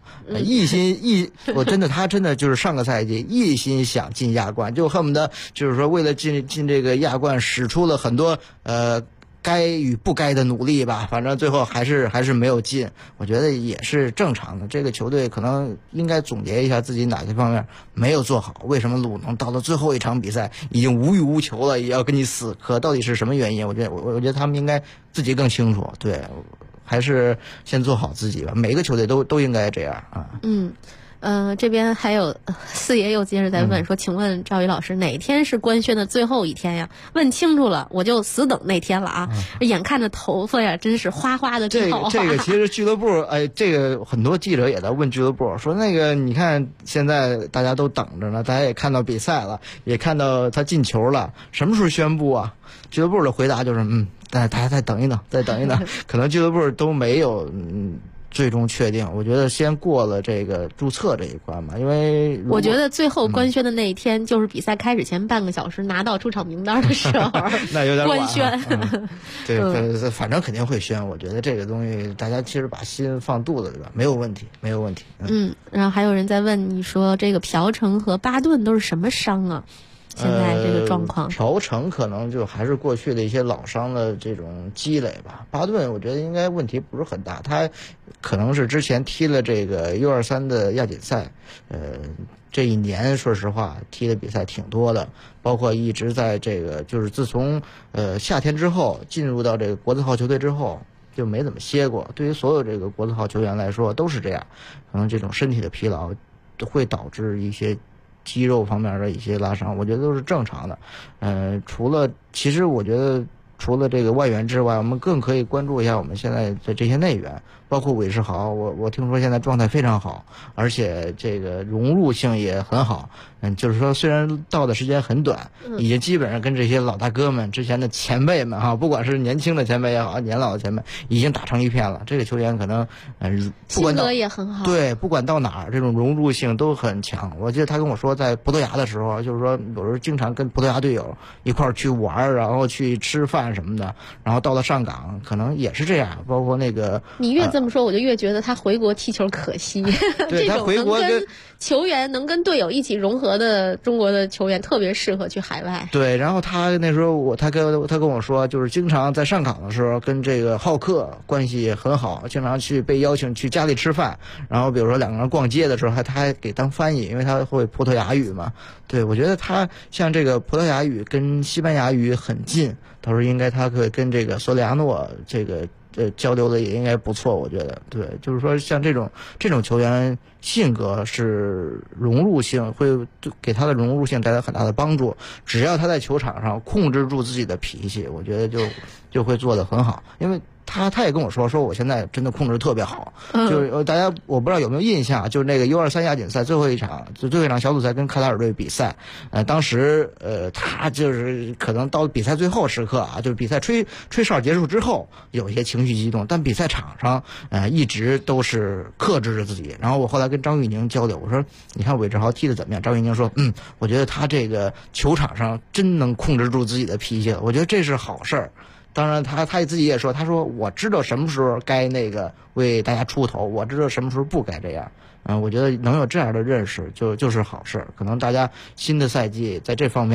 他真的就是上个赛季一心想进亚冠，就恨不得就是说为了进这个亚冠使出了很多该与不该的努力吧，反正最后还是没有进，我觉得也是正常的。这个球队可能应该总结一下自己哪些方面没有做好，为什么鲁能到了最后一场比赛已经无欲无求了，也要跟你死磕，到底是什么原因？我觉得他们应该自己更清楚，对，还是先做好自己吧。每一个球队都应该这样啊。 这边还有四爷又接着在问说，请问赵宇老师，哪天是官宣的最后一天呀？问清楚了，我就死等那天了啊！眼看着头发呀，真是哗哗的掉。 这个其实俱乐部，这个很多记者也在问俱乐部说，那个你看现在大家都等着呢，大家也看到比赛了，也看到他进球了，什么时候宣布啊？俱乐部的回答就是大家再等一等，可能俱乐部都没有最终确定。我觉得先过了这个注册这一关吧，因为我觉得最后官宣的那一天就是比赛开始前半个小时拿到出场名单的时候那有点晚官宣对，反正肯定会宣。我觉得这个东西大家其实把心放肚子里边没有问题。 然后还有人在问你说，这个朴成和巴顿都是什么伤啊？现在这个状况， 朴成可能就还是过去的一些老伤的这种积累吧。巴顿我觉得应该问题不是很大，他可能是之前踢了这个 U23 的亚锦赛，这一年说实话踢的比赛挺多的，包括一直在这个就是自从夏天之后进入到这个国字号球队之后就没怎么歇过。对于所有这个国字号球员来说都是这样，可能这种身体的疲劳会导致一些肌肉方面的一些拉伤，我觉得都是正常的。其实我觉得除了这个外援之外，我们更可以关注一下我们现在的这些内援，包括韦世豪，我听说现在状态非常好，而且这个融入性也很好。就是说虽然到的时间很短，已经基本上跟这些老大哥们之前的前辈们哈，不管是年轻的前辈也好，年老的前辈，已经打成一片了。这个球员可能性格也很好， 对，不管到哪儿，这种融入性都很强。我记得他跟我说，在葡萄牙的时候，就是说有时候经常跟葡萄牙队友一块儿去玩，然后去吃饭什么的，然后到了上港，可能也是这样。包括那个你越这么说，我就越觉得他回国踢球可惜。 对，他回国跟球员能跟队友一起融合的中国的球员特别适合去海外。 对，然后他那时候他跟我说，就是经常在上港的时候跟这个浩克关系也很好，经常去被邀请去家里吃饭，然后比如说两个人逛街的时候他还给当翻译，因为他会葡萄牙语嘛。对，我觉得他像这个葡萄牙语跟西班牙语很近，到时候应该他可以跟这个索里亚诺这个交流的也应该不错，我觉得。对，就是说像这种球员性格是融入性，会给他的融入性带来很大的帮助。只要他在球场上控制住自己的脾气，我觉得就会做得很好。因为他也跟我说我现在真的控制特别好，就是大家我不知道有没有印象，就是那个 U23 亚锦赛最后一场小组赛跟卡塔尔队比赛，当时他就是可能到比赛最后时刻啊，就是比赛吹哨结束之后有一些情绪激动，但比赛场上一直都是克制着自己。然后我后来跟张玉宁交流，我说你看韦世豪踢得怎么样？张玉宁说我觉得他这个球场上真能控制住自己的脾气了，我觉得这是好事儿。当然他自己也说，他说我知道什么时候该那个为大家出头，我知道什么时候不该这样。我觉得能有这样的认识就是好事。可能大家新的赛季在这方面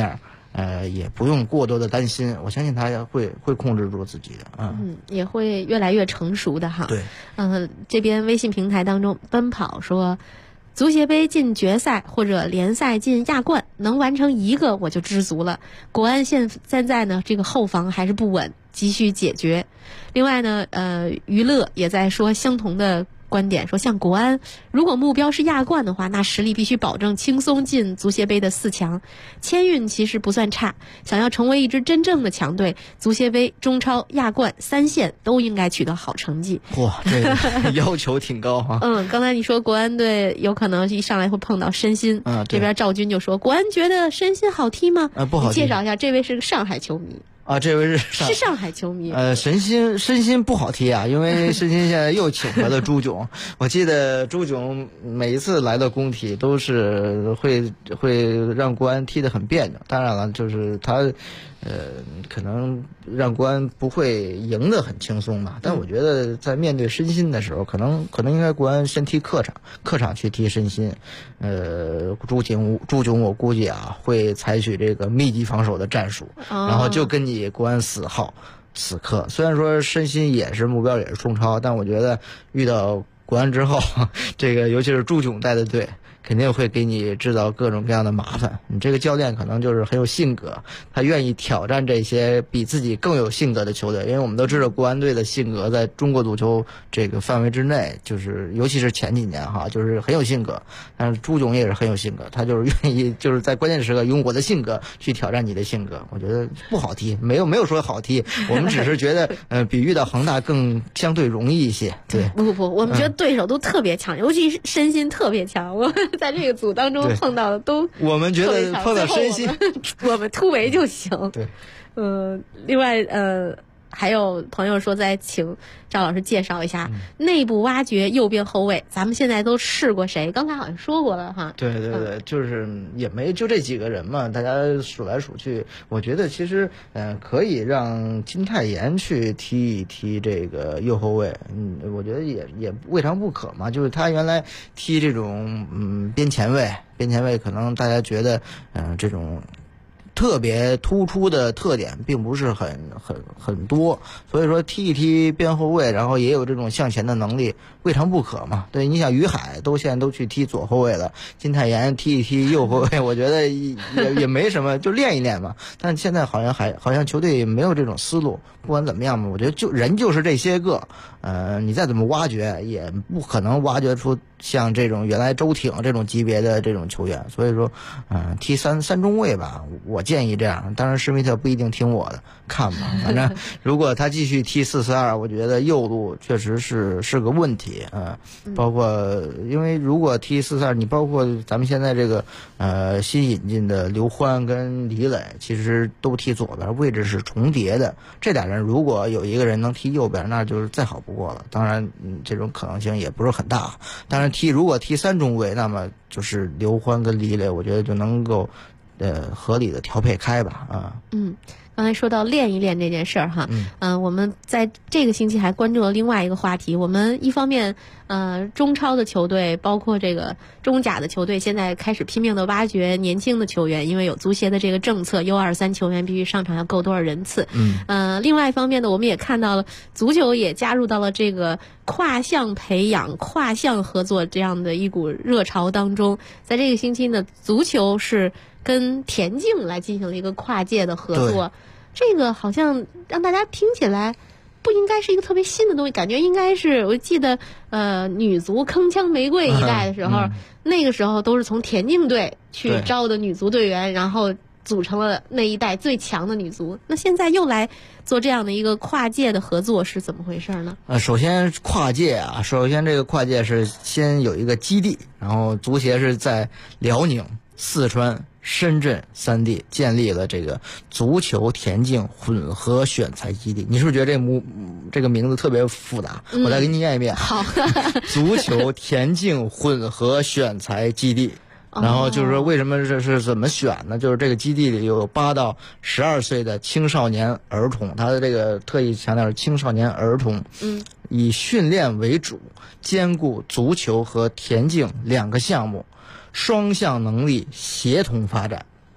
也不用过多的担心，我相信他会控制住自己的也会越来越成熟的哈。 对， 这边微信平台当中奔跑说，足协杯进决赛或者联赛进亚冠，能完成一个我就知足了。国安现在呢，这个后防还是不稳，急需解决。另外呢，娱乐也在说相同的观点，说像国安，如果目标是亚冠的话，那实力必须保证轻松进足协杯的4强。签运其实不算差，想要成为一支真正的强队，足协杯、中超、亚冠3线都应该取得好成绩。 哇，这个要求挺高哈。 刚才你说国安队有可能一上来会碰到申鑫，这边赵军就说国安觉得申鑫好踢吗？ 不好踢。 你介绍一下，这位是个上海球迷。 这位是上海球迷。 申鑫不好踢啊，因为申鑫现在又请回了朱炯。我记得朱炯每一次来到工体都是会让国安踢得很别扭。当然了，就是他可能让国安不会赢得很轻松吧。但我觉得在面对申鑫的时候，可能应该国安先踢客场去踢申鑫。朱炯我估计会采取这个密集防守的战术，然后就跟你国安死耗死磕。虽然说申鑫也是目标也是中超，但我觉得遇到国安之后，这个尤其是朱炯带的队，肯定会给你制造各种各样的麻烦。你这个教练可能就是很有性格，他愿意挑战这些比自己更有性格的球队。因为我们都知道国安队的性格在中国足球这个范围之内，就是尤其是前几年就是很有性格。但是朱炯也是很有性格，他就是愿意就是在关键时刻用我的性格去挑战你的性格。我觉得不好踢，没有说好踢，我们只是觉得比遇到恒大更相对容易一些。对， 不，我们觉得对手都特别强，尤其是申鑫特别强。我在这个组当中碰到的都， 我们觉得碰到申鑫， 我们突围就行。 对， 另外还有朋友说再请赵老师介绍一下内部挖掘右边后卫，咱们现在都试过谁？刚才好像说过了哈。 对，就是也没就这几个人嘛，大家数来数去，我觉得其实可以让金泰妍去踢一踢这个右后卫，我觉得也未尝不可嘛。就是他原来踢这种边前卫可能大家觉得这种特别突出的特点并不是很多，所以说踢一踢边后卫，然后也有这种向前的能力，未尝不可嘛。对，你想于海现在都去踢左后卫了，金泰妍踢一踢右后卫，我觉得也没什么，就练一练嘛。但现在好像球队没有这种思路。不管怎么样嘛，我觉得人就是这些个，你再怎么挖掘，也不可能挖掘出像这种原来周挺这种级别的这种球员。所以说，踢三中卫吧，我建议这样。当然施密特不一定听我的，看吧。反正如果他继续踢4-4-2，我觉得右路确实是个问题包括因为如果踢4-4-2，你包括咱们现在这个新引进的刘欢跟李磊，其实都踢左边，位置是重叠的。这俩人如果有一个人能踢右边，那就是再好不过了。当然，这种可能性也不是很大。当然如果踢3中卫，那么就是刘欢跟李磊，我觉得就能够合理的调配开吧刚才说到练一练这件事儿哈，我们在这个星期还关注了另外一个话题。我们一方面，中超的球队，包括这个中甲的球队，现在开始拼命的挖掘年轻的球员，因为有足协的这个政策，U23球员必须上场要够多少人次。另外一方面呢，我们也看到了足球也加入到了这个跨项培养、跨项合作这样的一股热潮当中。在这个星期呢，足球是跟田径来进行了一个跨界的合作。这个好像让大家听起来不应该是一个特别新的东西，感觉应该是我记得女足铿锵玫瑰一代的时候，那个时候都是从田径队去招的女足队员，然后组成了那一代最强的女足。那现在又来做这样的一个跨界的合作，是怎么回事呢？ 首先这个跨界是先有一个基地，然后足协是在辽宁、四川、深圳3地建立了这个足球田径混合选材基地。你是不是觉得这个名字特别复杂？我再给你念一遍。 好， 足球田径混合选材基地。然后就是说，为什么这是怎么选呢？就是这个基地里有8到12岁的青少年儿童，他的这个特意强调是青少年儿童，以训练为主，兼顾足球和田径2个项目，双向能力协同发展。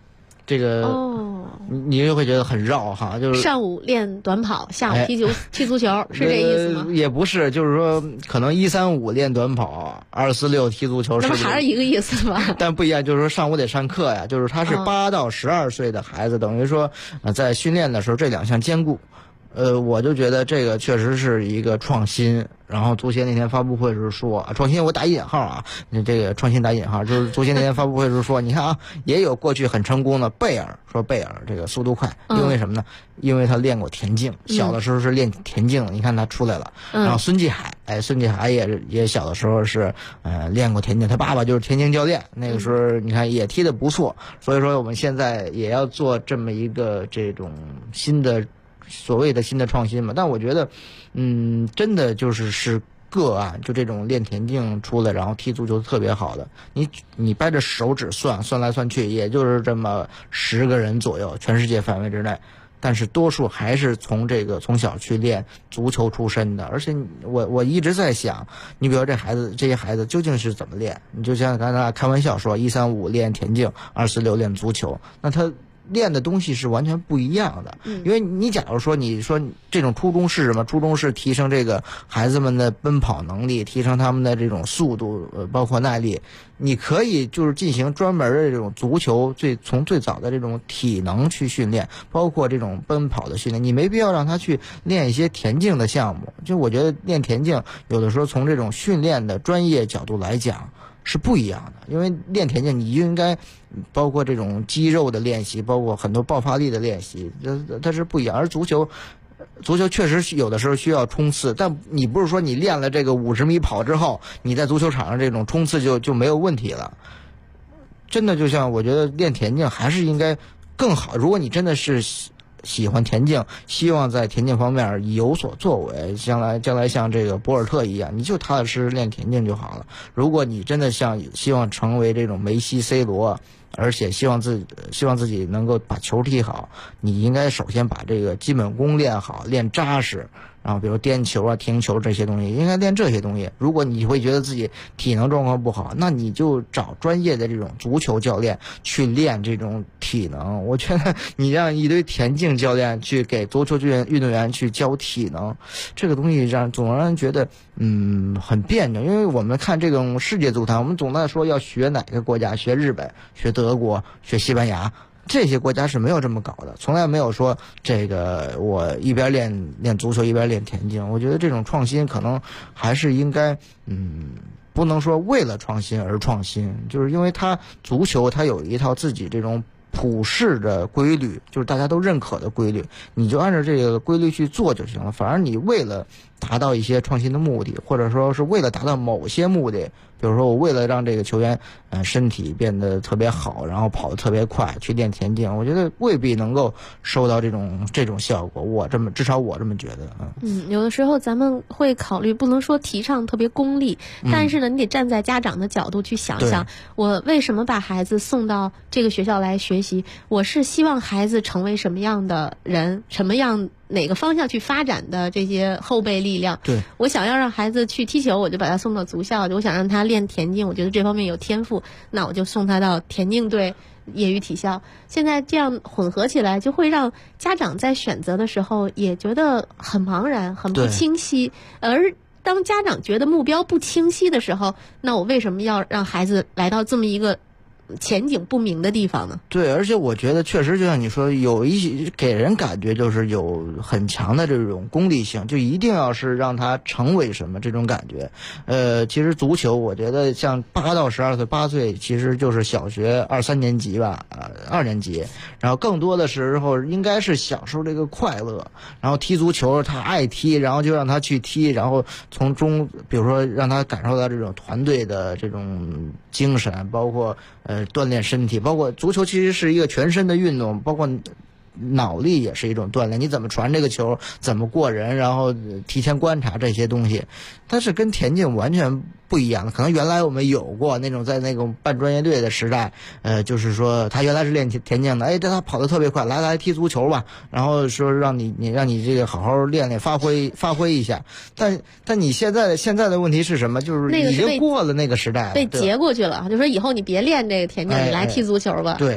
这个你就会觉得很绕哈，就是上午练短跑，下午踢足球，是这意思吗？ 也不是，就是说可能135练短跑，246踢足球， 那不还是一个意思吗？ 但不一样，就是说上午得上课呀，就是他是8到12岁的孩子，等于说在训练的时候这两项兼顾。我就觉得这个确实是一个创新。然后足协那天发布会时说，创新我打引号啊，这个创新打引号，就是足协那天发布会时说，你看啊，也有过去很成功的贝尔，说贝尔这个速度快，因为什么呢？因为他练过田径，小的时候是练田径的，你看他出来了。然后孙继海，孙继海也小的时候是练过田径，他爸爸就是田径教练，那个时候你看也踢得不错。所以说我们现在也要做这么一个这种新的。所谓的新的创新嘛，但我觉得，真的是个案，就这种练田径出来，然后踢足球特别好的，你掰着手指算来算去，也就是这么10个人左右，全世界范围之内，但是多数还是从从小去练足球出身的。而且我一直在想，你比如这些孩子究竟是怎么练？你就像刚才开玩笑说135练田径，246练足球，那他练的东西是完全不一样的。因为你假如说你说这种初衷是什么？初衷是提升这个孩子们的奔跑能力，提升他们的这种速度，包括耐力。你可以就是进行专门的这种足球从最早的这种体能去训练，包括这种奔跑的训练，你没必要让他去练一些田径的项目。就我觉得练田径有的时候从这种训练的专业角度来讲是不一样的，因为练田径你就应该包括这种肌肉的练习，包括很多爆发力的练习，它是不一样。而足球确实有的时候需要冲刺，但你不是说你练了这个50米跑之后，你在足球场上这种冲刺就没有问题了。真的就像我觉得练田径还是应该更好，如果你真的是喜欢田径，希望在田径方面有所作为，将来像这个博尔特一样，你就踏踏实实练田径就好了。如果你真的希望成为这种梅西 C 罗，而且希望自己能够把球踢好，你应该首先把这个基本功练好，练扎实。然后比如颠球啊、停球这些东西，应该练这些东西。如果你会觉得自己体能状况不好，那你就找专业的这种足球教练去练这种体能。我觉得你让一堆田径教练去给足球运动员去教体能，这个东西总让人觉得很别扭。因为我们看这种世界足坛，我们总在说要学哪个国家，学日本、学德国、学西班牙。这些国家是没有这么搞的，从来没有说这个我一边练足球一边练田径。我觉得这种创新可能还是应该不能说为了创新而创新，就是因为足球它有一套自己这种普世的规律，就是大家都认可的规律，你就按照这个规律去做就行了。反而你为了达到一些创新的目的，或者说是为了达到某些目的，比如说我为了让这个球员身体变得特别好，然后跑得特别快去练田径，我觉得未必能够收到这种效果。至少我这么觉得啊。 有的时候咱们会考虑，不能说提倡特别功利，但是呢，你得站在家长的角度去想想，我为什么把孩子送到这个学校来学习？我是希望孩子成为什么样的人，哪个方向去发展的这些后备力量。 对， 我想要让孩子去踢球，我就把他送到足校；我想让他练田径，我觉得这方面有天赋，那我就送他到田径队、业余体校。现在这样混合起来，就会让家长在选择的时候也觉得很茫然、很不清晰。而当家长觉得目标不清晰的时候，那我为什么要让孩子来到这么一个前景不明的地方呢？ 对，而且我觉得确实就像你说，有一些给人感觉就是有很强的这种功利性，就一定要是让他成为什么这种感觉。其实足球我觉得像8到12岁，8岁其实就是小学2、3年级吧，2年级，然后更多的时候应该是享受这个快乐，然后踢足球他爱踢，然后就让他去踢，然后从中比如说让他感受到这种团队的这种精神，包括锻炼身体，包括足球其实是一个全身的运动，包括脑力也是一种锻炼。你怎么传这个球，怎么过人，然后提前观察这些东西，它是跟田径完全不一样的。可能原来我们有过那种在那种半专业队的时代，就是说他原来是练田径的，他跑得特别快，来踢足球吧，然后说让你这个好好练发挥一下。但你现在的问题是什么？就是已经过了那个时代了， 被截过去了，就说以后你别练这个田径，你来踢足球吧。 对。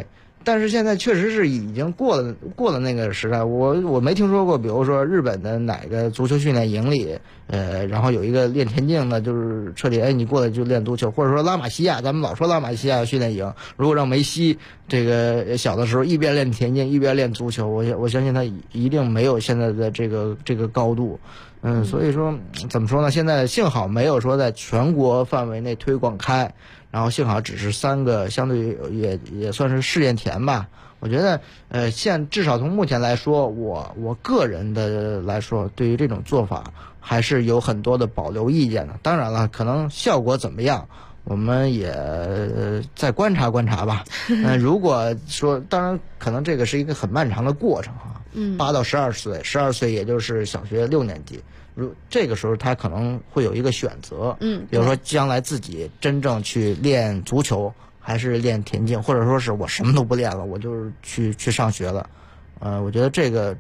但是现在确实是已经过了那个时代。我没听说过，比如说日本的哪个足球训练营里，然后有一个练田径的，就是彻底你过来就练足球，或者说拉玛西亚，咱们老说拉玛西亚训练营，如果让梅西这个小的时候一边练田径一边练足球，我相信他一定没有现在的这个高度。所以说怎么说呢？现在幸好没有说在全国范围内推广开，然后幸好只是3个，相对也算是试验田吧。我觉得至少从目前来说，我个人的来说，对于这种做法还是有很多的保留意见的。当然了，可能效果怎么样，我们也再观察观察吧。如果说，当然可能这个是一个很漫长的过程哈。8到12岁，12岁也就是小学6年级。这个时候他可能会有一个选择，比如说将来自己真正去练足球，还是练田径，或者说是我什么都不练了，我就是去上学了。我觉得这个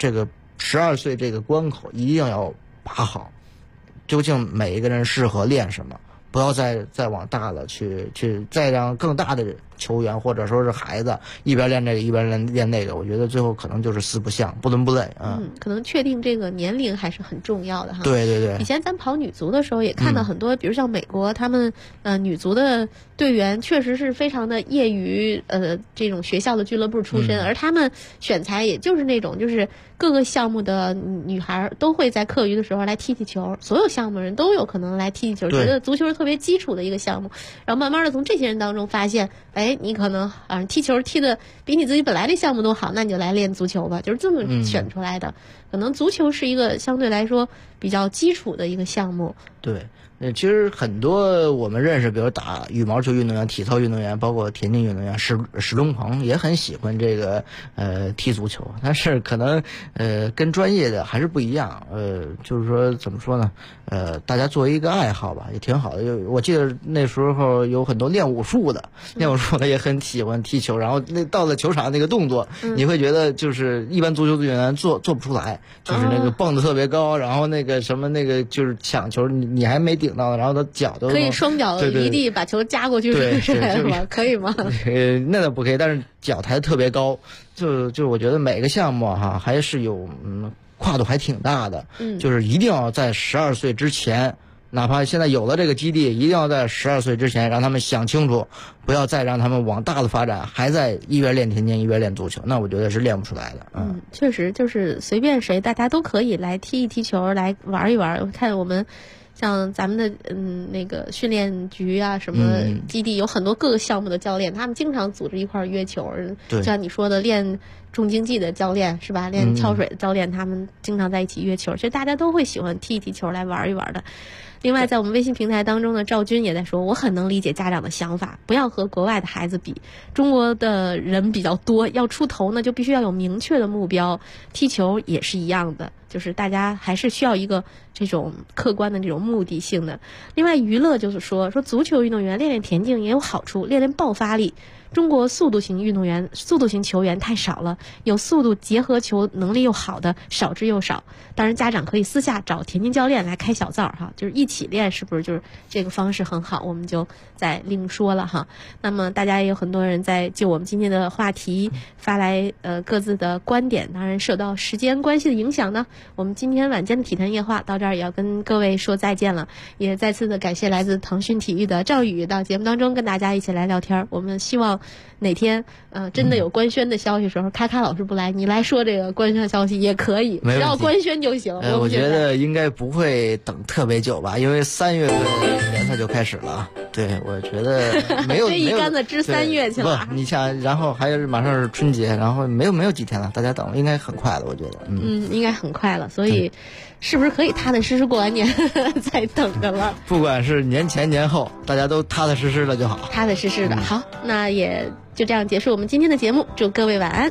12岁这个关口一定要把好，究竟每一个人适合练什么，不要再往大了去再让更大的球员或者说是孩子一边练这个一边练那个，我觉得最后可能就是四不像，不伦不类。 可能确定这个年龄还是很重要的哈。 对对对。 以前咱跑女足的时候也看到很多，比如像美国他们女足的队员确实是非常的业余这种学校的俱乐部出身，而他们选材也就是那种就是各个项目的女孩都会在课余的时候来踢球，所有项目人都有可能来踢球，觉得足球是特别基础的一个项目，然后慢慢的从这些人当中发现，你可能踢球踢的比你自己本来的项目都好，那你就来练足球吧，就是这么选出来的。可能足球是一个相对来说比较基础的一个项目。 对。其实很多我们认识，比如打羽毛球运动员、体操运动员，包括田径运动员，史中鹏也很喜欢这个踢足球，但是可能跟专业的还是不一样。就是说怎么说呢？大家作为一个爱好吧，也挺好的。我记得那时候有很多练武术的也很喜欢踢球，然后到了球场那个动作，你会觉得就是一般足球运动员做不出来，就是那个蹦得特别高，然后那个什么那个就是抢球，你还没顶到，然后他脚都可以双脚离地把球夹过去是吗？可以吗？ 那倒不可以，但是脚抬得特别高，就我觉得每个项目哈还是有跨度还挺大的，就是一定要在12岁之前，哪怕现在有了这个基地，一定要在12岁之前让他们想清楚，不要再让他们往大的发展，还在一边练田径一边练足球，那我觉得是练不出来的。 确实就是随便谁大家都可以来踢一踢球，来玩一玩。我看我们像咱们的那个训练局啊，什么基地有很多各个项目的教练，他们经常组织一块约球。像你说的练重竞技的教练是吧？练跳水的教练，他们经常在一起约球，其实大家都会喜欢踢一踢球来玩一玩的。另外在我们微信平台当中呢，赵军也在说，我很能理解家长的想法，不要和国外的孩子比，中国的人比较多，要出头呢就必须要有明确的目标，踢球也是一样的，就是大家还是需要一个这种客观的这种目的性的。另外娱乐就是说足球运动员练练田径也有好处，练练爆发力。中国速度型球员太少了，有速度结合球能力又好的少之又少。当然家长可以私下找田径教练来开小灶哈，就是一起练，是不是就是这个方式很好，我们就再另说了哈。那么大家也有很多人在就我们今天的话题发来各自的观点，当然受到时间关系的影响呢，我们今天晚间的体坛夜话到这儿也要跟各位说再见了，也再次的感谢来自腾讯体育的赵宇到节目当中跟大家一起来聊天。我们希望哪天真的有官宣的消息时候，咔咔老师不来，你来说这个官宣消息也可以，只要官宣就行。 我觉得应该不会等特别久吧，因为3月份联赛就开始了。对，我觉得没有这一竿子支3月去了。 不，你想，然后还有马上是春节，然后没有几天了，大家等应该很快了，我觉得。 应该很快了，所以是不是可以踏踏实实过完年再等着了？ 不管是年前年后，大家都踏踏实实的就好。 踏踏实实的，好，那也就这样结束我们今天的节目，祝各位晚安。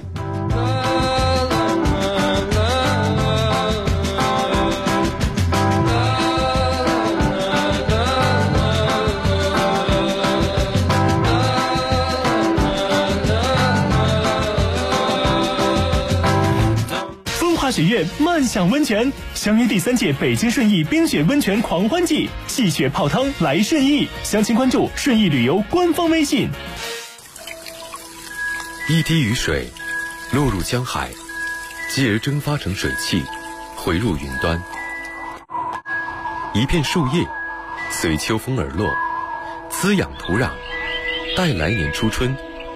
学院漫享温泉相约第3届北京顺义冰雪温泉狂欢季，戏雪泡汤来顺义，详情关注顺义旅游官方微信。 一滴雨水落入江海，继而蒸发成水汽，回入云端。一片树叶随秋风而落，滋养土壤，待来年初春